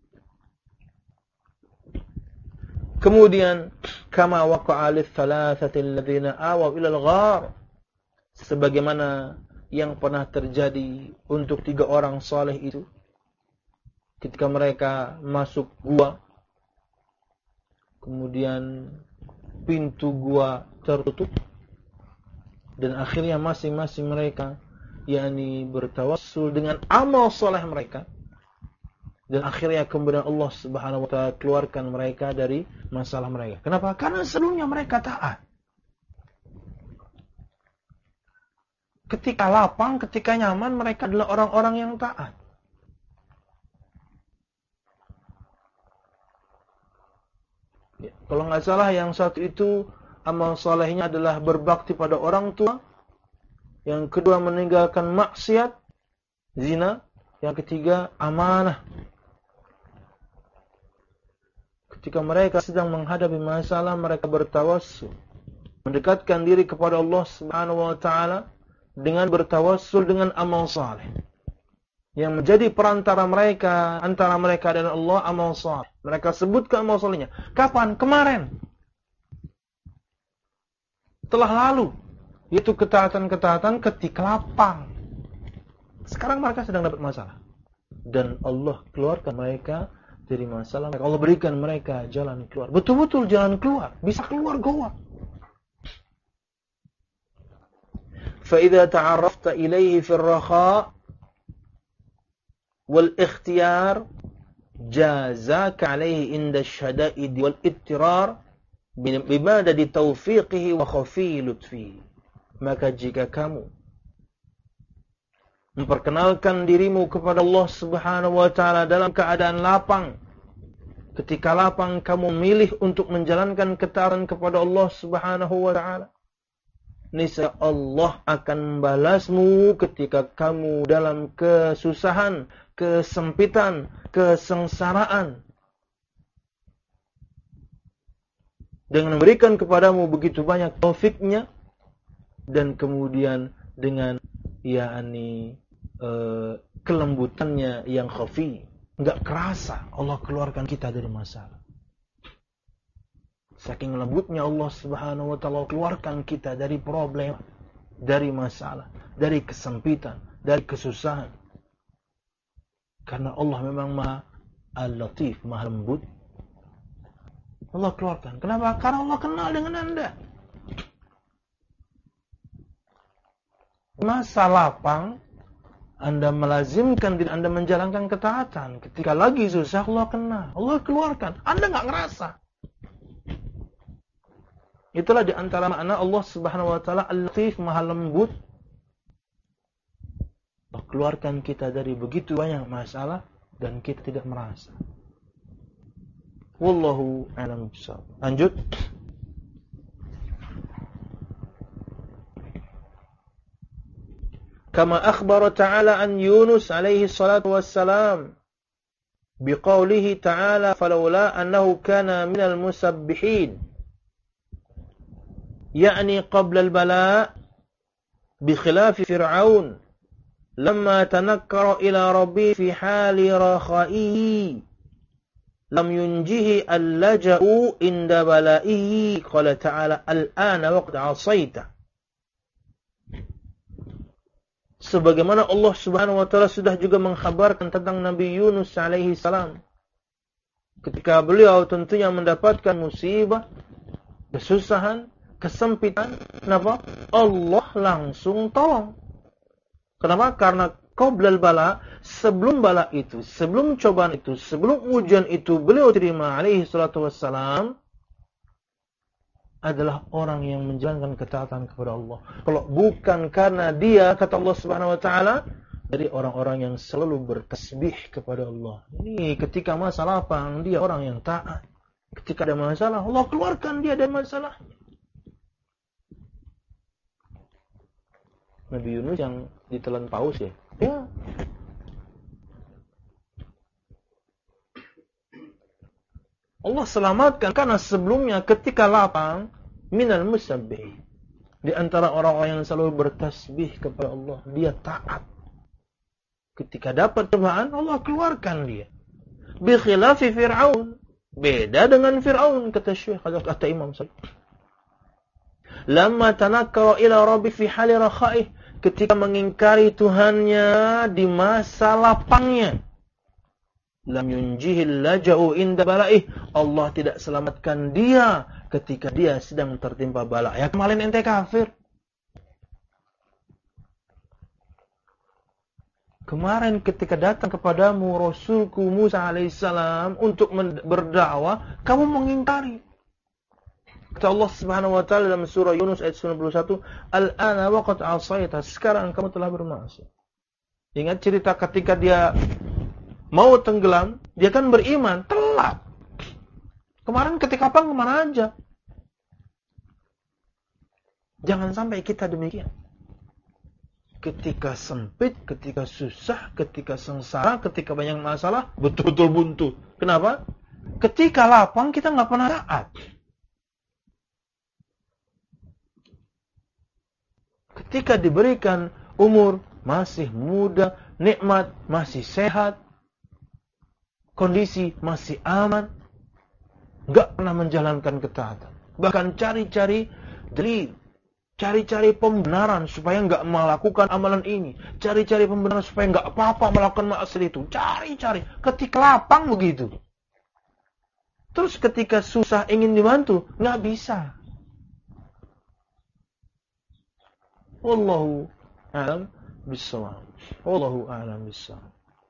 Kemudian, kama waqa'a lits-tsalatsati alladziina awaw ila al-ghar, sebagaimana yang pernah terjadi untuk tiga orang saleh itu ketika mereka masuk gua, kemudian pintu gua tertutup, dan akhirnya masing-masing mereka yakni bertawassul dengan amal soleh mereka, dan akhirnya kemudian Allah Subhanahu wa taala keluarkan mereka dari masalah mereka. Kenapa? Karena sebelumnya mereka taat. Ketika lapang, ketika nyaman, mereka adalah orang-orang yang taat. Ya, kalau nggak salah yang satu itu amal solehnya adalah berbakti pada orang tua. Yang kedua meninggalkan maksiat, zina. Yang ketiga amanah. Ketika mereka sedang menghadapi masalah, mereka bertawassul, mendekatkan diri kepada Allah Subhanahu wa taala dengan bertawassul dengan amal saleh. Yang menjadi perantara mereka, antara mereka dan Allah, amal saleh. Mereka sebutkan amal salehnya. Kapan? Kemarin. Telah lalu. Yaitu ketaatan-ketaatan ketika lapang. Sekarang mereka sedang dapat masalah. Dan Allah keluarkan mereka dari masalah. Allah berikan mereka jalan keluar. Betul-betul jalan keluar. Bisa keluar goa. فَإِذَا تَعَرَّفْتَ إِلَيْهِ فِي الرَّخَاءِ وَالْإِخْتِيَارِ جَازَاكَ عَلَيْهِ عِنْدَ الشَّدَائِدِ وَالْإِضْطِرَارِ بِمَدَدِ تَوْفِيقِهِ وَخَفِيِّ لُطْفِهِ. Maka jika kamu memperkenalkan dirimu kepada Allah Subhanahu wa taala dalam keadaan lapang, ketika lapang kamu memilih untuk menjalankan ketaatan kepada Allah Subhanahu wa taala, niscaya Allah akan membalasmu ketika kamu dalam kesusahan, kesempitan, kesengsaraan, dengan memberikan kepadamu begitu banyak taufiknya, dan kemudian dengan yakni uh, kelembutannya yang khafi, enggak kerasa Allah keluarkan kita dari masalah. Saking lembutnya Allah Subhanahu wa taala keluarkan kita dari problem, dari masalah, dari kesempitan, dari kesusahan. Karena Allah memang Maha Al-Latif, Maha lembut. Allah keluarkan. Kenapa? Karena Allah kenal dengan Anda. Masa lapang Anda melazimkan diri Anda menjalankan ketaatan. Ketika lagi susah, Allah kenal, Allah keluarkan. Anda nggak ngerasa. Itulah di antara makna Allah Subhanahu wa taala Al-Latif, Maha lembut. Allah keluarkan kita dari begitu banyak masalah dan kita tidak merasa. Wallahu a'lam bishawab. Lanjut. Kama akhbara ta'ala an Yunus alaihi salatu wassalam biqaulihi ta'ala falawla annahu kana minal musabbihin, yakni qabla al-bala bikhilafi fir'aun lamma tanakkara ila rabbi fi hali rakhaihi lam yunjihi al-laja'u inda balaihi. Qala ta'ala al-ana waqad 'asaita. Sebagaimana Allah Subhanahu wa taala sudah juga mengkhabarkan tentang Nabi Yunus alaihi salam, ketika beliau tentunya mendapatkan musibah, kesusahan, kesempitan, kenapa? Allah langsung tolong. Kenapa? Karena qablal bala, sebelum bala itu, sebelum cobaan itu, sebelum ujian itu beliau terima alaihi salatu wassalam, adalah orang yang menjalankan ketaatan kepada Allah. Kalau bukan karena dia, kata Allah Subhanahu wa taala, dari orang-orang yang selalu bertasbih kepada Allah. Ini ketika masalah lapang, dia orang yang taat. Ketika ada masalah, Allah keluarkan dia dari masalah. Nabi Yunus yang ditelan paus ya? Ya. Allah selamatkan karena sebelumnya ketika lapang, minal musabbih, di antara orang-orang yang selalu bertasbih kepada Allah, dia taat. Ketika dapat cobaan, Allah keluarkan dia. Bi khilafi Fir'aun, beda dengan Fir'aun, kata Syekh, kata Imam Syafi'i. Lamma tanakkara ila rabbi fi hali rakhaih, ketika mengingkari Tuhannya di masa lapangnya. Lam yunjihil laja'u inda balaih, Allah tidak selamatkan dia ketika dia sedang tertimpa bala. Ya kemarin ente kafir. Kemarin ketika datang kepadamu Rasulku Musa alaihissalam untuk berdakwah, kamu mengingkari. Kata Allah Subhanahu wa taala dalam surah Yunus ayat sembilan puluh satu, "Al-ana waqad 'asaita", sekarang kamu telah bermaksiat. Ingat cerita ketika dia mau tenggelam, dia kan beriman, telat. Kemarin ketika apa kemana aja? Jangan sampai kita demikian. Ketika sempit, ketika susah, ketika sengsara, ketika banyak masalah, betul-betul buntu. Kenapa? Ketika lapang kita nggak pernah taat. Ketika diberikan umur, masih muda, nikmat, masih sehat, kondisi masih aman, nggak pernah menjalankan ketaatan. Bahkan cari-cari dalil, cari-cari pembenaran supaya nggak melakukan amalan ini, cari-cari pembenaran supaya nggak apa-apa melakukan maksiat itu, cari-cari. Ketika lapang begitu. Terus ketika susah ingin dibantu, nggak bisa. Wallahu a'lam bishawab. Wallahu a'lam bishawab.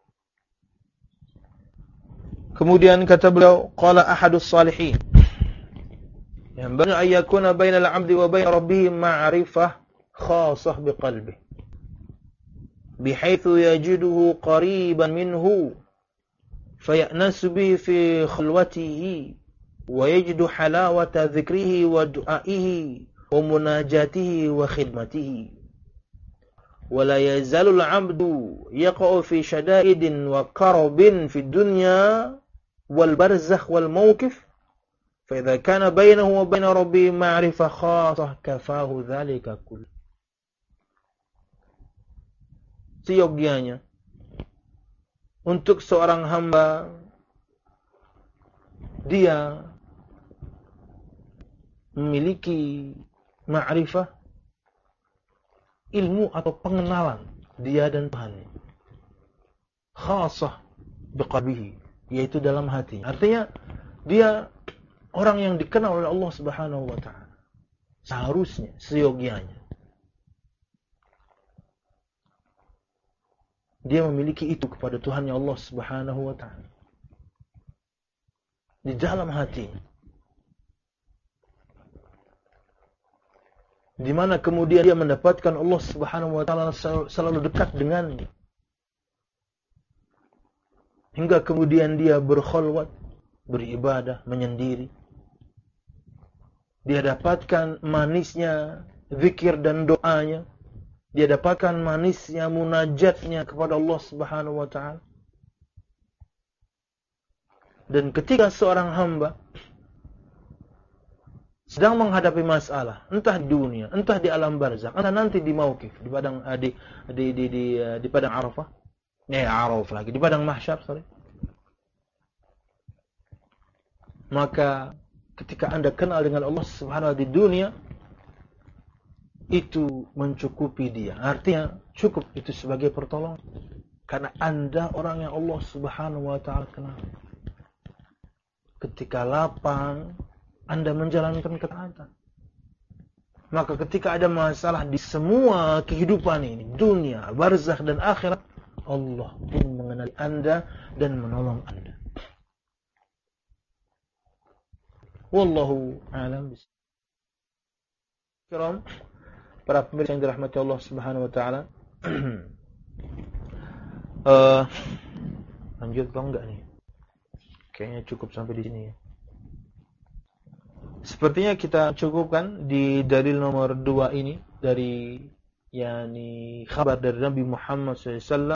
Kemudian kata beliau, qala ahadus salihin, yang benar ayakuna bainal 'abdi wa bain rabbih ma'rifah khassah biqalbih, bihaitsu yajiduhu qariban minhu fayanasu bihi fi khulwatihi wa yajidu halawata dzikrihi wa du'aihi wa munajatihi wa khidmatihi wa la yazalu al-'abdu yaqa'u fi shada'idin wa karabin fi dunya wal barzakh wal mawqif fa idza kana bainahu wa bain rabbih ma'rifah khassah kafahu dzalika kull. Seyogianya untuk seorang hamba dia memiliki ma'rifah, ilmu atau pengenalan dia dan Tuhannya, khassah biqalbihi, yaitu dalam hatinya. Artinya dia orang yang dikenal oleh Allah Subhanahu wa taala. Seharusnya, seyogianya dia memiliki itu kepada Tuhannya Allah Subhanahu wa taala di dalam hatinya, di mana kemudian dia mendapatkan Allah Subhanahu wa taala selalu dekat dengannya, hingga kemudian dia berkhulwat, beribadah menyendiri. Dia dapatkan manisnya zikir dan doanya, dia dapatkan manisnya munajatnya kepada Allah Subhanahu wa taala. Dan ketika seorang hamba sedang menghadapi masalah, entah di dunia, entah di alam barzakh, entah nanti di mauqif, di padang di di di di, di padang Arafah, eh Arafah lagi, di padang mahsyar, sorry. Maka ketika Anda kenal dengan Allah Subhanahu wa taala di dunia, itu mencukupi dia. Artinya cukup itu sebagai pertolongan. Karena Anda orang yang Allah Subhanahu wa taala kenal. Ketika lapang, Anda menjalankan ketaatan. Maka ketika ada masalah di semua kehidupan ini, dunia, barzakh dan akhirat, Allah pun mengenali Anda dan menolong Anda. Wallahu a'lam bishawab. Para pemirsa yang dirahmati Allah Subhanahu wa taala. uh, lanjut atau enggak nih? Kayaknya cukup sampai di sini ya. Sepertinya kita cukupkan di dalil nomor dua ini dari yakni kabar dari Nabi Muhammad shallallahu alaihi wasallam.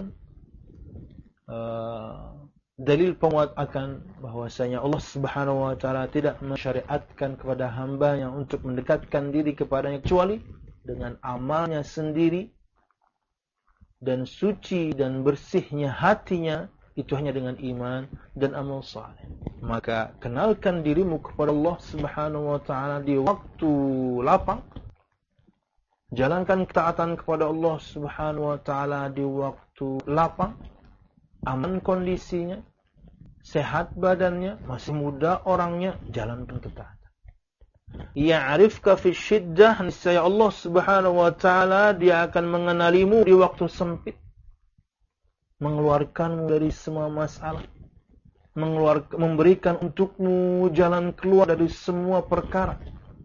Uh, dalil penguat akan bahwasanya Allah Subhanahu wa taala tidak mensyariatkan kepada hambanya untuk mendekatkan diri kepadanya kecuali dengan amalnya sendiri, dan suci dan bersihnya hatinya itu hanya dengan iman dan amal saleh. Maka kenalkan dirimu kepada Allah Subhanahu wa taala di waktu lapang. Jalankan ketaatan kepada Allah Subhanahu wa taala di waktu lapang. Aman kondisinya, sehat badannya, masih muda orangnya, jalankan ketaatan. Ya'rifka fi syiddah, niscaya Allah Subhanahu wa taala dia akan mengenalimu di waktu sempit, mengeluarkanmu dari semua masalah, mengeluarkan, memberikan untukmu jalan keluar dari semua perkara,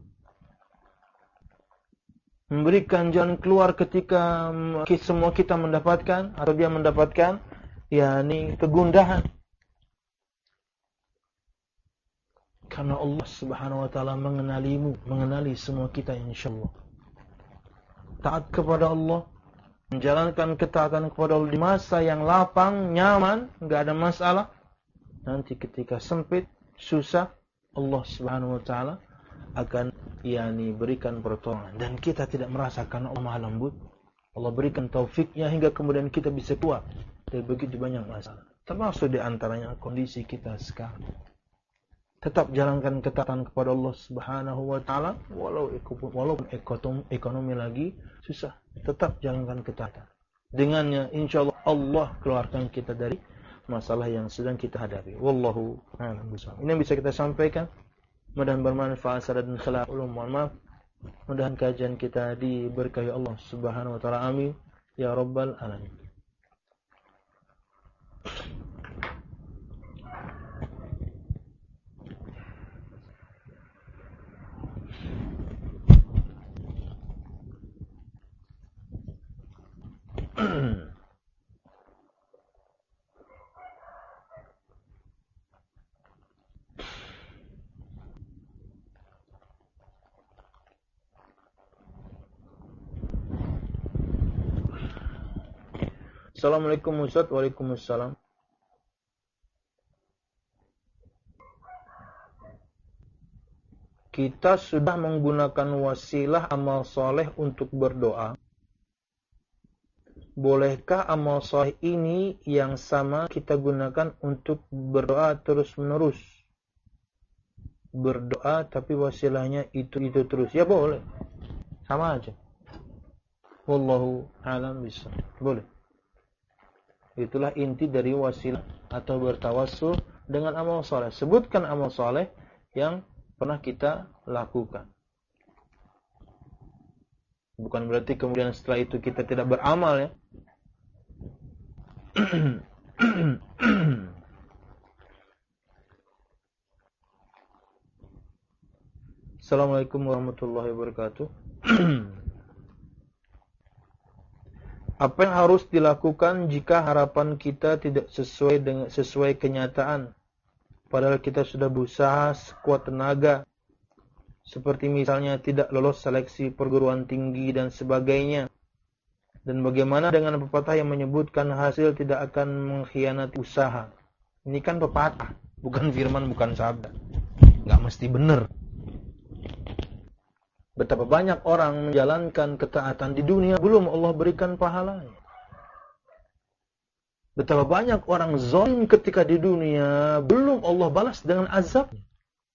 memberikan jalan keluar ketika semua kita mendapatkan atau dia mendapatkan yakni kegundahan. Karena Allah Subhanahu wa taala mengenalimu, mengenali semua kita insyaallah. Taat kepada Allah, menjalankan ketaatan kepada Allah di masa yang lapang, nyaman, enggak ada masalah. Nanti ketika sempit, susah, Allah Subhanahu wa taala akan yakni berikan pertolongan, dan kita tidak merasakan Allah Maha lembut. Allah berikan taufiknya hingga kemudian kita bisa keluar dari begitu banyak masalah. Termasuk di antaranya kondisi kita sekarang. Tetap jalankan ketaatan kepada Allah Subhanahu wa taala walau walaupun ekonomi, ekonomi lagi susah, tetap jalankan ketaatan. Dengannya insyaallah Allah keluarkan kita dari masalah yang sedang kita hadapi. Wallahu a'lam bishawab. Ini yang bisa kita sampaikan. Mudah-mudahan bermanfaat dan khilaf ulum. Mohon maaf. Mudah-mudahan kajian kita diberkahi Allah Subhanahu wa taala. Amin ya rabbal alamin. Assalamualaikum Ustaz. Waalaikumsalam. Kita sudah menggunakan wasilah amal soleh untuk berdoa. Bolehkah amal soleh ini yang sama kita gunakan untuk berdoa terus-menerus? Berdoa tapi wasilahnya itu-itu terus. Ya boleh. Sama aja. Wallahu a'lam bishawab. Boleh. Itulah inti dari wasilah atau bertawassul dengan amal soleh. Sebutkan amal soleh yang pernah kita lakukan. Bukan berarti kemudian setelah itu kita tidak beramal ya. Assalamualaikum warahmatullahi wabarakatuh. Apa yang harus dilakukan jika harapan kita tidak sesuai dengan sesuai kenyataan? Padahal kita sudah berusaha sekuat tenaga. Seperti misalnya tidak lolos seleksi perguruan tinggi dan sebagainya. Dan bagaimana dengan pepatah yang menyebutkan hasil tidak akan mengkhianati usaha? Ini kan pepatah, bukan firman, bukan sabda. Nggak mesti benar. Betapa banyak orang menjalankan ketaatan di dunia belum Allah berikan pahalanya. Betapa banyak orang zalim ketika di dunia belum Allah balas dengan azabnya.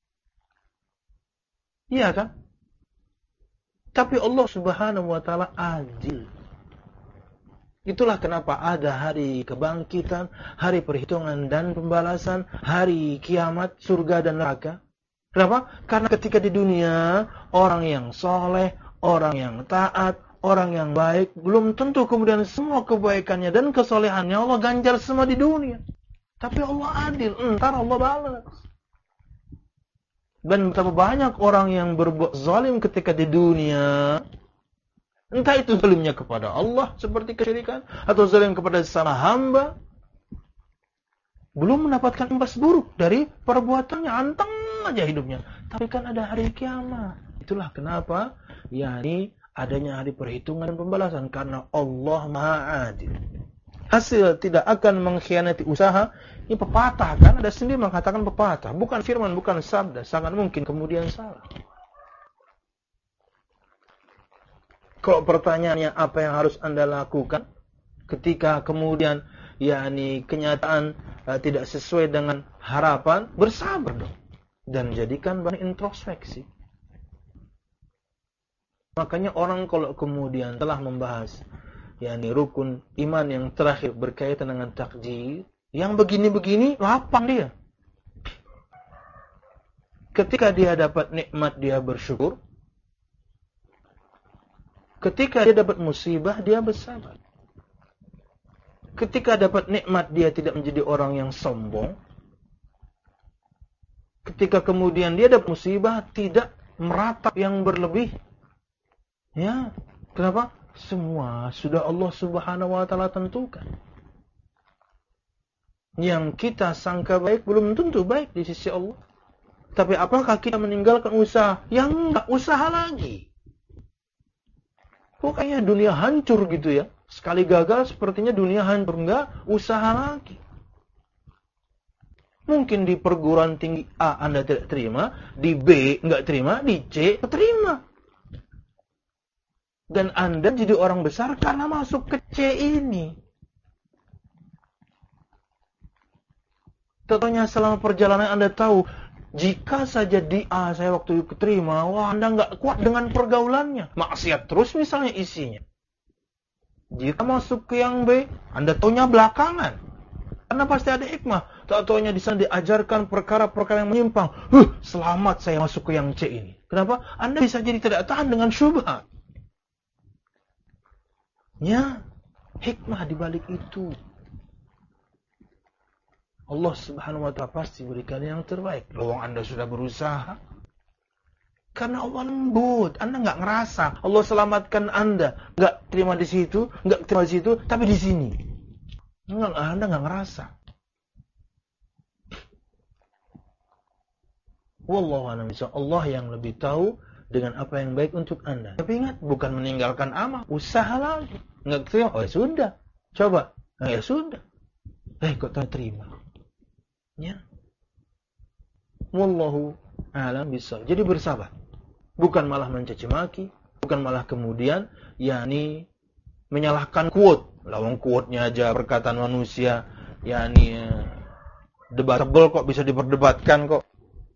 Iya kan? Tapi Allah Subhanahu wa taala adil. Itulah kenapa ada hari kebangkitan, hari perhitungan dan pembalasan, hari kiamat, surga dan neraka. Kenapa? Karena ketika di dunia orang yang soleh, orang yang taat, orang yang baik, belum tentu kemudian semua kebaikannya dan kesolehannya Allah ganjar semua di dunia. Tapi Allah adil, entar Allah balas. Dan betapa banyak orang yang berbuat zalim ketika di dunia. Entah itu zalimnya kepada Allah seperti kesyirikan, atau zalim kepada sesama hamba. Belum mendapatkan imbas buruk dari perbuatannya, anteng aja hidupnya. Tapi kan ada hari kiamat. Itulah kenapa, yakni adanya hari perhitungan dan pembalasan, karena Allah Maha Adil. Hasil tidak akan mengkhianati usaha. Ini pepatah kan, ada sendiri mengatakan pepatah, bukan firman, bukan sabda. Sangat mungkin kemudian salah. Kalau pertanyaannya apa yang harus Anda lakukan ketika kemudian yakni kenyataan uh, tidak sesuai dengan harapan, bersabar dong dan jadikan bahan introspeksi. Makanya orang kalau kemudian telah membahas yakni rukun iman yang terakhir berkaitan dengan takdir, yang begini-begini lapang dia. Ketika dia dapat nikmat dia bersyukur. Ketika dia dapat musibah dia bersabar. Ketika dapat nikmat dia tidak menjadi orang yang sombong. Ketika kemudian dia dapat musibah tidak meratap yang berlebih. Ya, kenapa? Semua sudah Allah Subhanahu wa taala tentukan. Yang kita sangka baik belum tentu baik di sisi Allah. Tapi apakah kita meninggalkan usaha? Yang enggak usaha lagi. Pokoknya dunia hancur gitu ya. Sekali gagal sepertinya dunia hancur. Enggak usaha lagi. Mungkin di perguruan tinggi A Anda tidak terima, di B enggak terima, di C terima. Dan Anda jadi orang besar karena masuk ke C ini. Tentunya selama perjalanan Anda tahu, jika saja di A saya waktu itu keterima, wah Anda nggak kuat dengan pergaulannya. Maksiat terus misalnya isinya. Jika masuk ke yang B, Anda taunya belakangan. Karena pasti ada hikmah. Tak taunya di sana diajarkan perkara-perkara yang menyimpang. Huh, selamat saya masuk ke yang C ini. Kenapa? Anda bisa jadi tidak tahan dengan syubhat. Ya, hikmah di balik itu. Allah Subhanahu wa taala pasti berikan yang terbaik. Lawang Anda sudah berusaha. Karena Allah lembut, Anda nggak ngerasa. Allah selamatkan Anda, nggak terima di situ, nggak terima di situ, tapi di sini. Enggak, Anda nggak ngerasa. Wallahu a'lam bishawab. Allah yang lebih tahu dengan apa yang baik untuk Anda. Tapi ingat, bukan meninggalkan amal, usaha lagi. Nggak terima, oh sudah. Coba Nah, ya sudah. Eh, kok tak terima? Ya. Wallahu a'lam bishawab. Jadi bersabar. Bukan malah mencaci maki, bukan malah kemudian yakni menyalahkan quote. Lawang quote-nya aja perkataan manusia yakni uh, debatable kok, bisa diperdebatkan kok.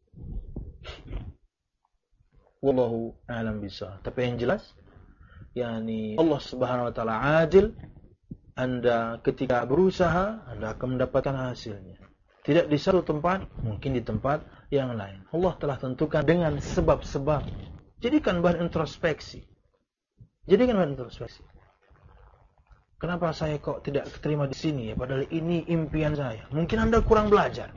Wallahu a'lam bishawab. Tapi yang jelas yakni Allah Subhanahu wa taala adil. Anda ketika berusaha, Anda akan mendapatkan hasilnya. Tidak di satu tempat, mungkin di tempat yang lain. Allah telah tentukan dengan sebab-sebab. Jadikan bahan introspeksi. Jadikan bahan introspeksi. Kenapa saya kok tidak keterima di sini ya? Padahal ini impian saya. Mungkin Anda kurang belajar.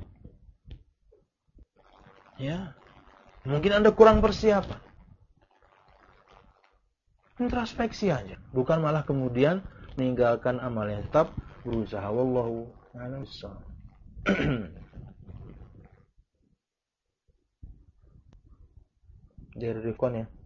Ya. Mungkin Anda kurang persiapan. Introspeksi aja. Bukan malah kemudian meninggalkan amal yang tetap berusaha. Wallahu a'lam bishawab. Dari rekon ya.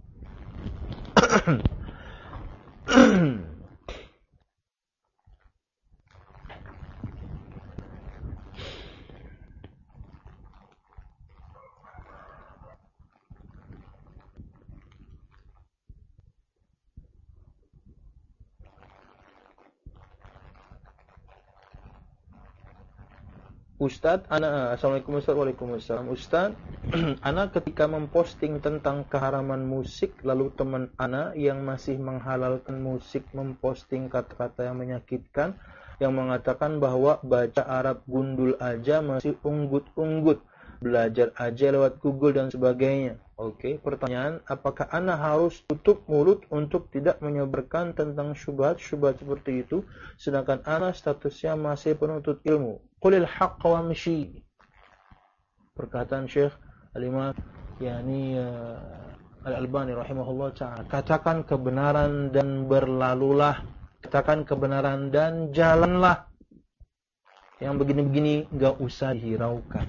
Ustadz, ana assalamualaikum Ustadz, waalaikumsalam Ustadz. Ana ketika memposting tentang keharaman musik, lalu teman ana yang masih menghalalkan musik memposting kata-kata yang menyakitkan, yang mengatakan bahwa baca Arab gundul aja masih unggut-unggut, belajar aja lewat Google dan sebagainya. Oke, pertanyaan, apakah ana harus tutup mulut untuk tidak menyebarkan tentang syubhat-syubhat seperti itu, sedangkan ana statusnya masih penuntut ilmu? Qulil haqq wa mshi. Perkataan Syekh Al-Imam yakni uh, Al-Albani rahimahullah ta'ala, katakan kebenaran dan berlalulah, katakan kebenaran dan jalanlah. Yang begini-begini enggak usah dihiraukan.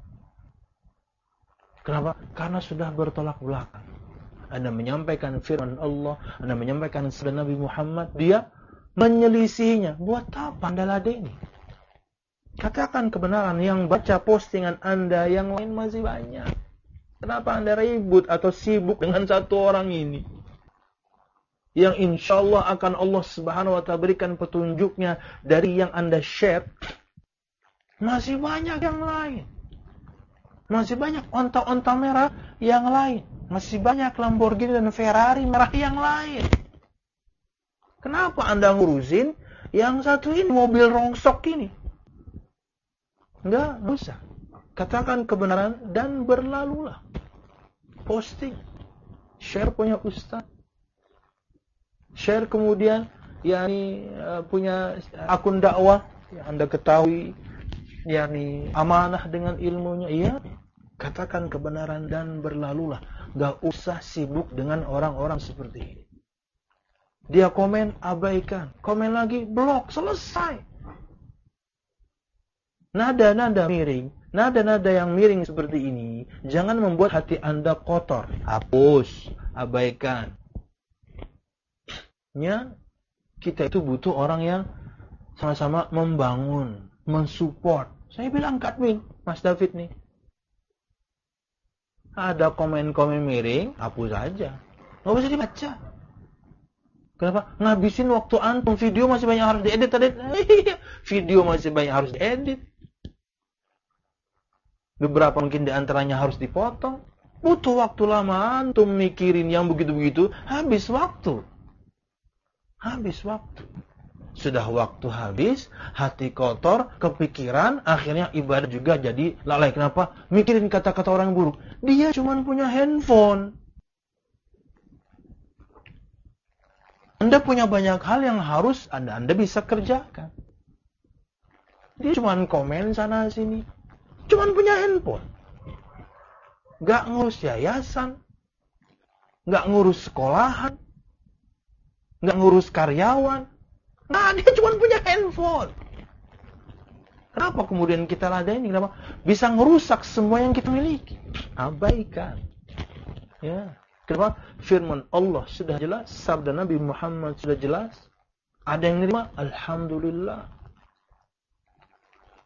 Kenapa? Karena sudah bertolak belakang. Anda menyampaikan firman Allah, Anda menyampaikan sabda Nabi Muhammad, dia menyelisihinya. Buat apa Anda ladeni? Katakan kebenaran. Yang baca postingan Anda yang lain masih banyak. Kenapa Anda ribut atau sibuk dengan satu orang ini? Yang insya Allah akan Allah Subhanahu wa ta'ala berikan petunjuknya dari yang Anda share. Masih banyak yang lain. Masih banyak onta-onta merah yang lain. Masih banyak Lamborghini dan Ferrari merah yang lain. Kenapa Anda ngurusin yang satu ini, mobil rongsok ini? Enggak, enggak usah. Katakan kebenaran dan berlalulah. Posting. Share punya ustaz. Share kemudian yakni uh, punya akun dakwah yang Anda ketahui yakni amanah dengan ilmunya. Iya. Katakan kebenaran dan berlalulah. Gak usah sibuk dengan orang-orang seperti ini. Dia komen, abaikan. Komen lagi, blok, selesai. Nada-nada miring, nada-nada yang miring seperti ini, jangan membuat hati Anda kotor. Hapus, abaikan. Ya, kita itu butuh orang yang sama-sama membangun, mensupport. Saya bilang Kak Admin, Mas David nih. Ada komen-komen miring, hapus aja. Nggak usah dibaca. Kenapa? Ngabisin waktu antum, video masih banyak harus diedit. Video masih banyak harus diedit. Beberapa mungkin diantaranya harus dipotong. Butuh waktu lama antum mikirin yang begitu-begitu. Habis waktu. Habis waktu. Sudah waktu habis, hati kotor, kepikiran, akhirnya ibadah juga jadi lalai. Kenapa? Mikirin kata-kata orang buruk. Dia cuma punya handphone. Anda punya banyak hal yang harus Anda, Anda bisa kerjakan. Dia cuma komen sana sini. Cuma punya handphone. Gak ngurus yayasan. Gak ngurus sekolahan. Gak ngurus karyawan. Nah, dia cuma punya handphone. Kenapa kemudian kita ladeni? Kenapa? Bisa ngerusak semua yang kita miliki. Abaikan. Ya. Kenapa? Firman Allah sudah jelas, sabda Nabi Muhammad sudah jelas. Ada yang nerima? Alhamdulillah.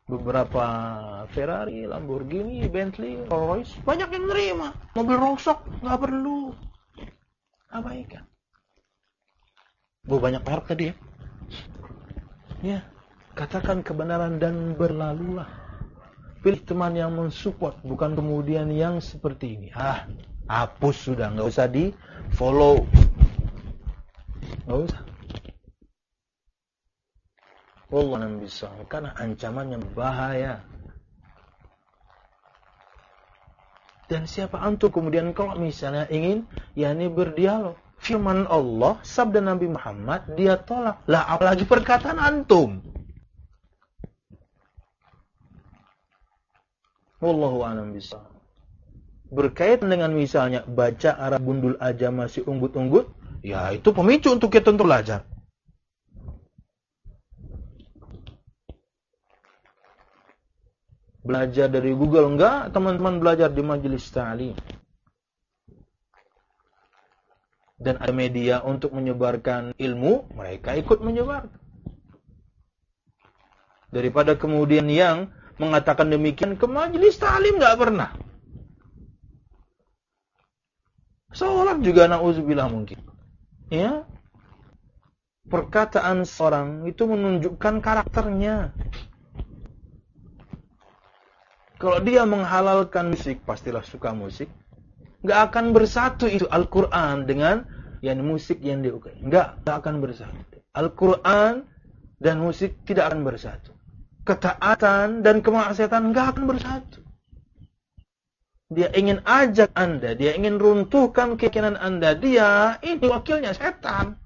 beberapa Ferrari, Lamborghini, Bentley, Rolls Royce, banyak yang nerima. Mobil rongsok nggak perlu, abaikan. Bu, banyak merek tadi ya. Ya, katakan kebenaran dan berlalulah. Pilih teman yang mensupport, bukan kemudian yang seperti ini. Ah, hapus sudah, nggak usah di follow, nggak usah. Wallahu bisa, karena ancamannya bahaya. Dan siapa antum kemudian kalau misalnya ingin yakni berdialog, firman Allah, sabda Nabi Muhammad dia tolak. Lah apalagi perkataan antum. Wallahu a'lam bishawab. Berkaitan dengan misalnya baca Arab gundul aja masih unggut-unggut, ya itu pemicu untuk kita untuk belajar. Belajar dari Google enggak, teman-teman belajar di majelis ta'lim. Dan ada media untuk menyebarkan ilmu, mereka ikut menyebar. Daripada kemudian yang mengatakan demikian ke majelis ta'lim enggak pernah. Sholat juga na'udzubillah mungkin. Ya. Perkataan seorang itu menunjukkan karakternya. Kalau dia menghalalkan musik, pastilah suka musik. Nggak akan bersatu itu Al-Quran dengan yang musik yang diukai. Nggak, nggak akan bersatu. Al-Quran dan musik tidak akan bersatu. Ketaatan dan kemaksiatan nggak akan bersatu. Dia ingin ajak Anda, dia ingin runtuhkan keyakinan Anda. Dia ini wakilnya setan.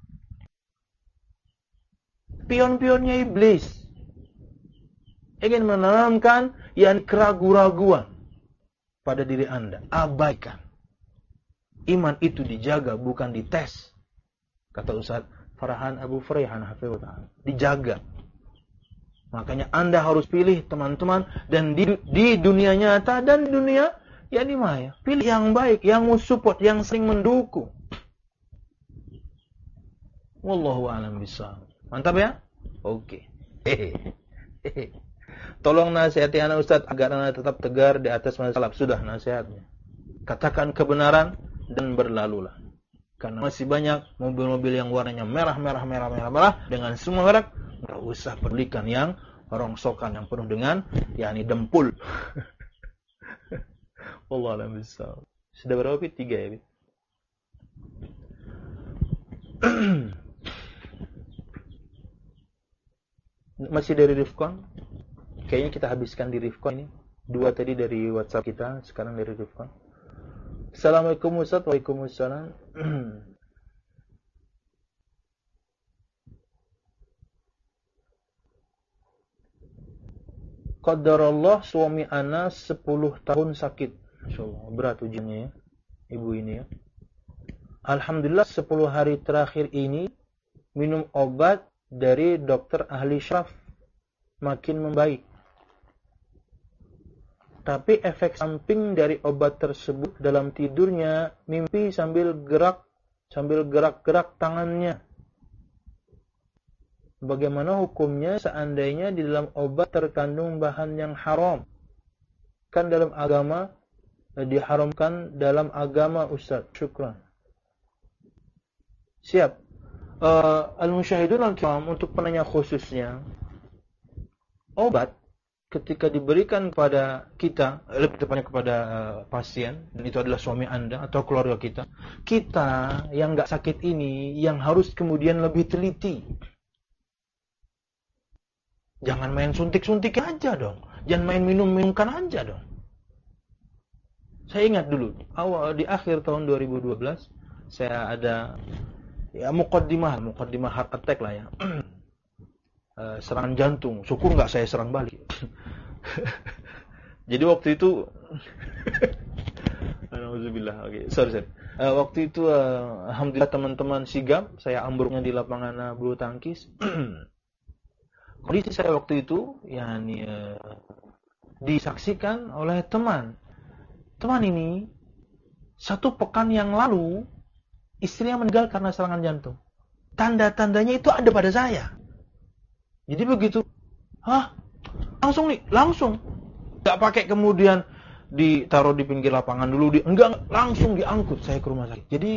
Pion-pionnya iblis. Ingin menanamkan yang keraguan-raguan pada diri Anda. Abaikan. Iman itu dijaga, bukan dites. Kata Ustaz Farhan Abu Furaihan hafizahullah. Dijaga. Makanya Anda harus pilih teman-teman dan di, di dunia nyata dan di dunia ya di maya. Pilih yang baik, yang support, yang sering mendukung. Wallahu a'lam bishawab. Mantap ya? Oke. Okay. Tolong nasihati anak Ustaz agar anak tetap tegar di atas mazhab. Sudah nasihatnya. Katakan kebenaran dan berlalulah. Karena masih banyak mobil-mobil yang warnanya merah, merah, merah, merah, merah dengan semua merek. Enggak usah pedulikan yang rongsokan yang penuh dengan yakni dempul. Wallahu a'lam bishawab. Sudah berapa bit? Tiga ya bit. Masih dari Rifkon? Kayaknya kita habiskan di Rifkon ini. Dua tadi dari WhatsApp kita, sekarang dari Rifkon. Assalamualaikum Ustaz. Waalaikumsalam. Qadarullah suami ana sepuluh tahun sakit. Masyaallah, berat ujiannya ya. Ibu ini ya. Alhamdulillah sepuluh hari terakhir ini minum obat dari dokter ahli syaraf makin membaik. Tapi efek samping dari obat tersebut dalam tidurnya mimpi sambil gerak sambil gerak-gerak tangannya. Bagaimana hukumnya seandainya di dalam obat terkandung bahan yang haram? Kan dalam agama diharamkan dalam agama Ustaz. Syukran. Siap. Uh, Al-Musyahidun Al-Kiram untuk penanya khususnya. Obat ketika diberikan kepada kita, lebih tepatnya kepada uh, pasien, dan itu adalah suami Anda atau keluarga kita, kita yang nggak sakit ini yang harus kemudian lebih teliti. Jangan main suntik-suntik aja dong, jangan main minum-minumkan aja dong. Saya ingat dulu, awal di akhir tahun dua ribu dua belas, saya ada ya muqaddimah, muqaddimah heart attack lah ya. Serangan jantung, syukur nggak saya serang balik. Jadi waktu itu, alhamdulillah, oke, okay. sorry sorry. Uh, waktu itu, uh, alhamdulillah teman-teman sigap, saya ambruknya di lapangan uh, bulu tangkis. Kondisi saya waktu itu, yakni uh, disaksikan oleh teman. Teman ini satu pekan yang lalu istrinya meninggal karena serangan jantung. Tanda-tandanya itu ada pada saya. Jadi begitu, hah? Langsung nih, langsung. Enggak pakai kemudian ditaruh di pinggir lapangan dulu, di enggak, langsung diangkut saya ke rumah sakit. Jadi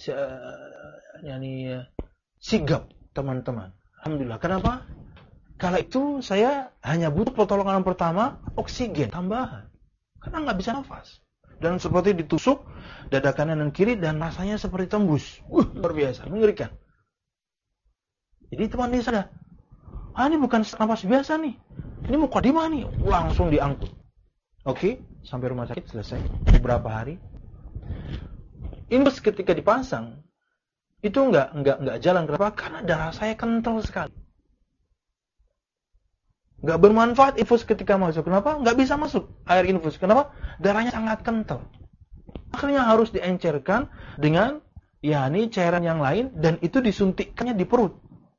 yani sigap teman-teman. Alhamdulillah. Kenapa? Kala itu saya hanya butuh pertolongan pertama, oksigen tambahan. Karena nggak bisa nafas. Dan seperti ditusuk dada kanan dan kiri dan rasanya seperti tembus. Uh, luar biasa, mengerikan. Jadi teman ini sadar, ah ini bukan nafas biasa nih. Ini mukadimah nih. Langsung diangkut. Oke, sampai rumah sakit selesai. Beberapa hari. Infus ketika dipasang, itu nggak nggak nggak jalan. Kenapa? Karena darah saya kental sekali. Nggak bermanfaat infus ketika masuk. Kenapa? Nggak bisa masuk air infus. Kenapa? Darahnya sangat kental. Akhirnya harus diencerkan dengan yakni cairan yang lain dan itu disuntikkannya di perut.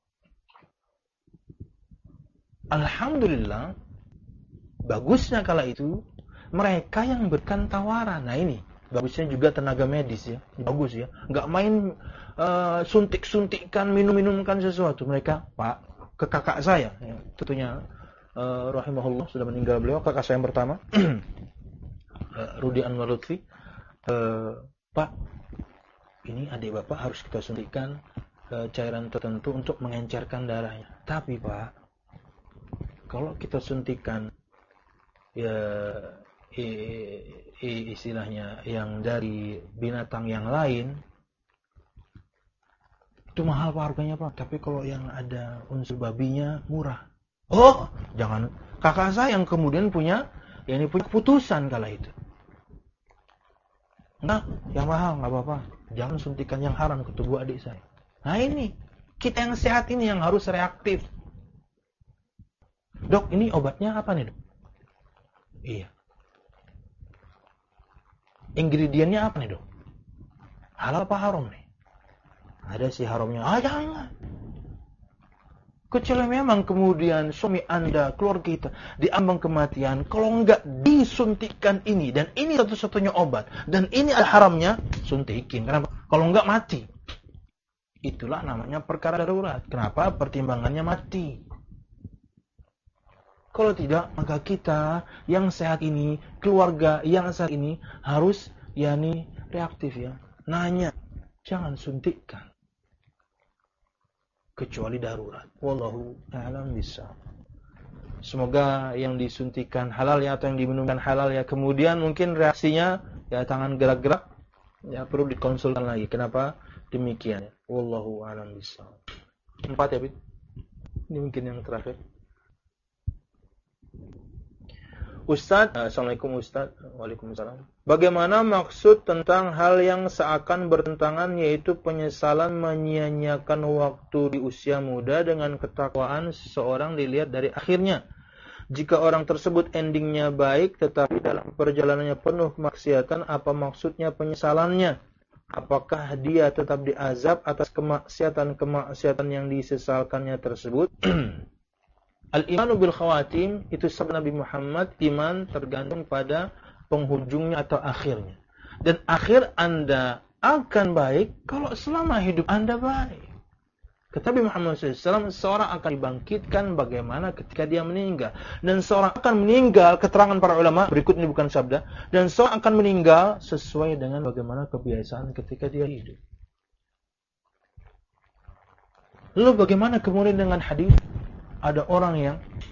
Alhamdulillah, bagusnya kala itu mereka yang berikan tawaran. Nah ini bagusnya juga tenaga medis ya, bagus ya. Nggak main uh, suntik-suntikkan, minum-minumkan sesuatu. Mereka, Pak, ke kakak saya, ya, tentunya uh, rahimahullah sudah meninggal beliau, kakak saya yang pertama, uh, Rudi Anwar Lutfi, uh, Pak, ini adik bapak harus kita suntikkan uh, cairan tertentu untuk mengencerkan darahnya. Tapi Pak, kalau kita suntikan ya i, i, istilahnya yang dari binatang yang lain itu mahal Pak harganya Pak. Tapi kalau yang ada unsur babinya murah. Oh, jangan. Kakak saya yang kemudian punya ya ini punya keputusan kala itu. Nah, yang mahal nggak apa-apa. Jangan suntikan yang haram ke tubuh adik saya. Nah ini kita yang sehat ini yang harus reaktif. Dok, ini obatnya apa nih, Dok? Iya. Ingredientnya apa nih, Dok? Halal apa haram nih? Ada sih haramnya. Ah, jangan. Kecuali memang kemudian suami Anda, keluarga kita diambang kematian, kalau enggak disuntikkan ini dan ini satu-satunya obat dan ini ada haramnya, suntikin. Kenapa? Kalau enggak mati. Itulah namanya perkara darurat. Kenapa? Pertimbangannya mati. Kalau tidak, maka kita yang sehat ini, keluarga yang sehat ini harus yakni reaktif ya. Nanya, jangan suntikkan. Kecuali darurat. Wallahu a'lam bishawab. Semoga yang disuntikan halal ya atau yang diminumkan halal ya. Kemudian mungkin reaksinya ya tangan gerak-gerak ya perlu dikonsultan lagi. Kenapa demikian? Wallahu a'lam bishawab. Empat ya, Bit. Ini mungkin yang terakhir. Ustaz, Assalamualaikum Ustaz. Waalaikumsalam. Bagaimana maksud tentang hal yang seakan bertentangan yaitu penyesalan menyia-nyiakan waktu di usia muda dengan ketakwaan seseorang dilihat dari akhirnya. Jika orang tersebut endingnya baik tetapi dalam perjalanannya penuh kemaksiatan, apa maksudnya penyesalannya? Apakah dia tetap diazab atas kemaksiatan-kemaksiatan yang disesalkannya tersebut? Al-imanu bil khawatim itu sabda Nabi Muhammad, iman tergantung pada penghujungnya atau akhirnya. Dan akhir Anda akan baik kalau selama hidup Anda baik. Kata Nabi Muhammad shallallahu alaihi wasallam, seorang akan dibangkitkan bagaimana ketika dia meninggal. Dan seorang akan meninggal, keterangan para ulama, berikut ini bukan sabda, dan seorang akan meninggal sesuai dengan bagaimana kebiasaan ketika dia hidup. Lalu bagaimana kemudian dengan hadis? Ada orang yang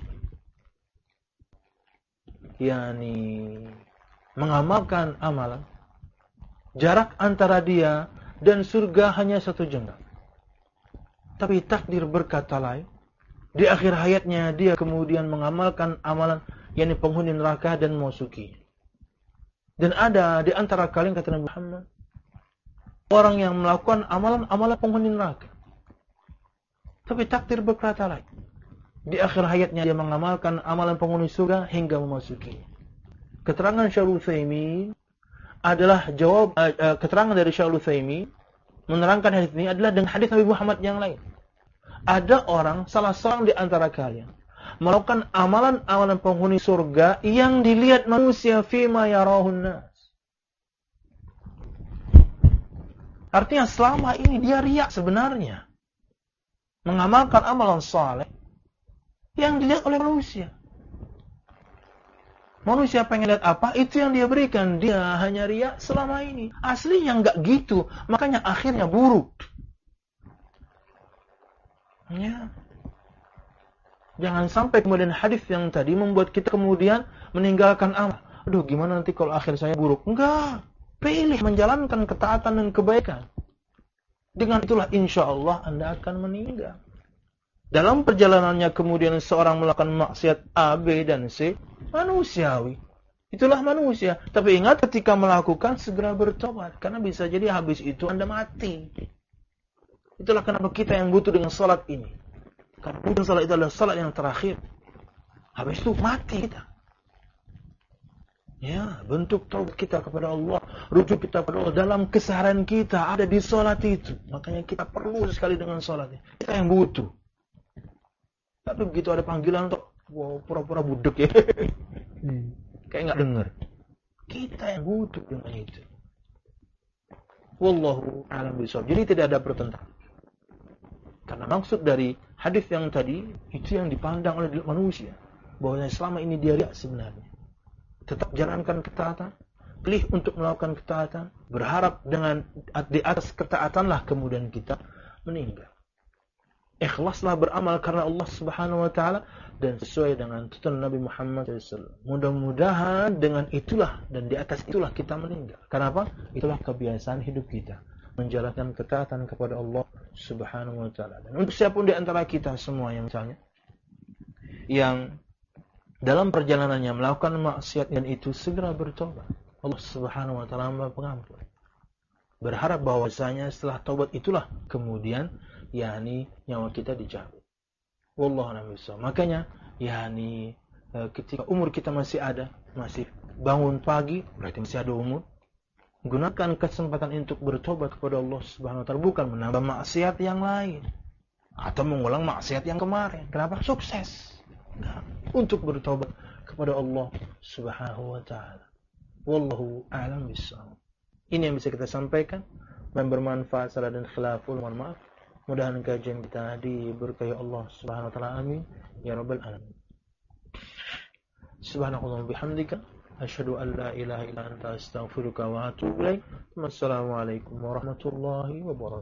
yakni mengamalkan amalan, jarak antara dia dan surga hanya satu jengkal. Tapi takdir berkata lain, di akhir hayatnya dia kemudian mengamalkan amalan yakni penghuni neraka dan masuki. Dan ada di antara kalian, kata Nabi Muhammad, orang yang melakukan amalan-amalan penghuni neraka. Tapi takdir berkata lain, di akhir hayatnya dia mengamalkan amalan penghuni surga hingga memasuki. Keterangan Syaikhul Utsaimin adalah jawab uh, uh, keterangan dari Syaikhul Utsaimin menerangkan hadis ini adalah dengan hadis Nabi Muhammad yang lain. Ada orang, salah seorang di antara kalian melakukan amalan-amalan penghuni surga yang dilihat manusia fima yarahun nas. Artinya selama ini dia riak sebenarnya. Mengamalkan amalan saleh yang dilihat oleh manusia. Manusia pengen lihat apa, itu yang dia berikan. Dia hanya riya selama ini. Aslinya enggak gitu. Makanya akhirnya buruk. Ya. Jangan sampai kemudian hadis yang tadi membuat kita kemudian meninggalkan amal. Aduh, gimana nanti kalau akhir saya buruk? Enggak. Pilih menjalankan ketaatan dan kebaikan. Dengan itulah insya Allah Anda akan meninggal. Dalam perjalanannya kemudian seorang melakukan maksiat A, B, dan C, manusiawi. Itulah manusia. Tapi ingat ketika melakukan segera bertobat. Karena bisa jadi habis itu Anda mati. Itulah kenapa kita yang butuh dengan salat ini. Karena salat itu adalah salat yang terakhir. Habis itu mati kita. Ya, bentuk taubat kita kepada Allah, rujuk kita kepada Allah dalam keseharian kita ada di salat itu. Makanya kita perlu sekali dengan salat. Kita yang butuh. Tapi begitu ada panggilan untuk wow, pura-pura budek ya. Hmm. Kayak nggak dengar. Kita yang butuh dengan itu. Wallahu a'lam bishawab. Jadi tidak ada pertentangan. Karena maksud dari hadis yang tadi itu yang dipandang oleh manusia bahwa selama ini dia riya sebenarnya. Tetap jalankan ketaatan, pilih untuk melakukan ketaatan, berharap dengan di atas ketaatanlah kemudian kita meninggal. Ikhlaslah beramal karena Allah Subhanahu wa taala dan sesuai dengan tuntunan Nabi Muhammad shallallahu alaihi wasallam. Mudah-mudahan dengan itulah dan di atas itulah kita meninggal. Kenapa? Itulah kebiasaan hidup kita, menjalankan ketaatan kepada Allah Subhanahu wa taala. Dan untuk siapapun di antara kita semua yang misalnya yang dalam perjalanannya melakukan maksiat dan itu segera bertobat. Allah Subhanahu wa taala Maha Pengampun. Berharap bahwasanya setelah taubat itulah kemudian yakni nyawa kita dicabut. Wallahu a'lam bishawab. Makanya yakni ketika umur kita masih ada, masih bangun pagi, berarti masih ada umur. Gunakan kesempatan untuk bertobat kepada Allah Subhanahu wa taala, bukan menambah maksiat yang lain atau mengulang maksiat yang kemarin. Kenapa? Sukses. Nah, untuk bertobat kepada Allah Subhanahu wa taala. Wallahu a'lam bishawab. Ini yang bisa kita sampaikan dan bermanfaat. Salah dan khilaful, mohon maaf. Mudah-mudahan kajian kita diberkahi Allah Subhanahu wa taala. Amin ya rabbal alamin. Subhanakallahumma bihamdika asyhadu an la ilaha illa anta astaghfiruka wa atubu ilaik. Wassalamualaikum warahmatullahi wabarakatuh.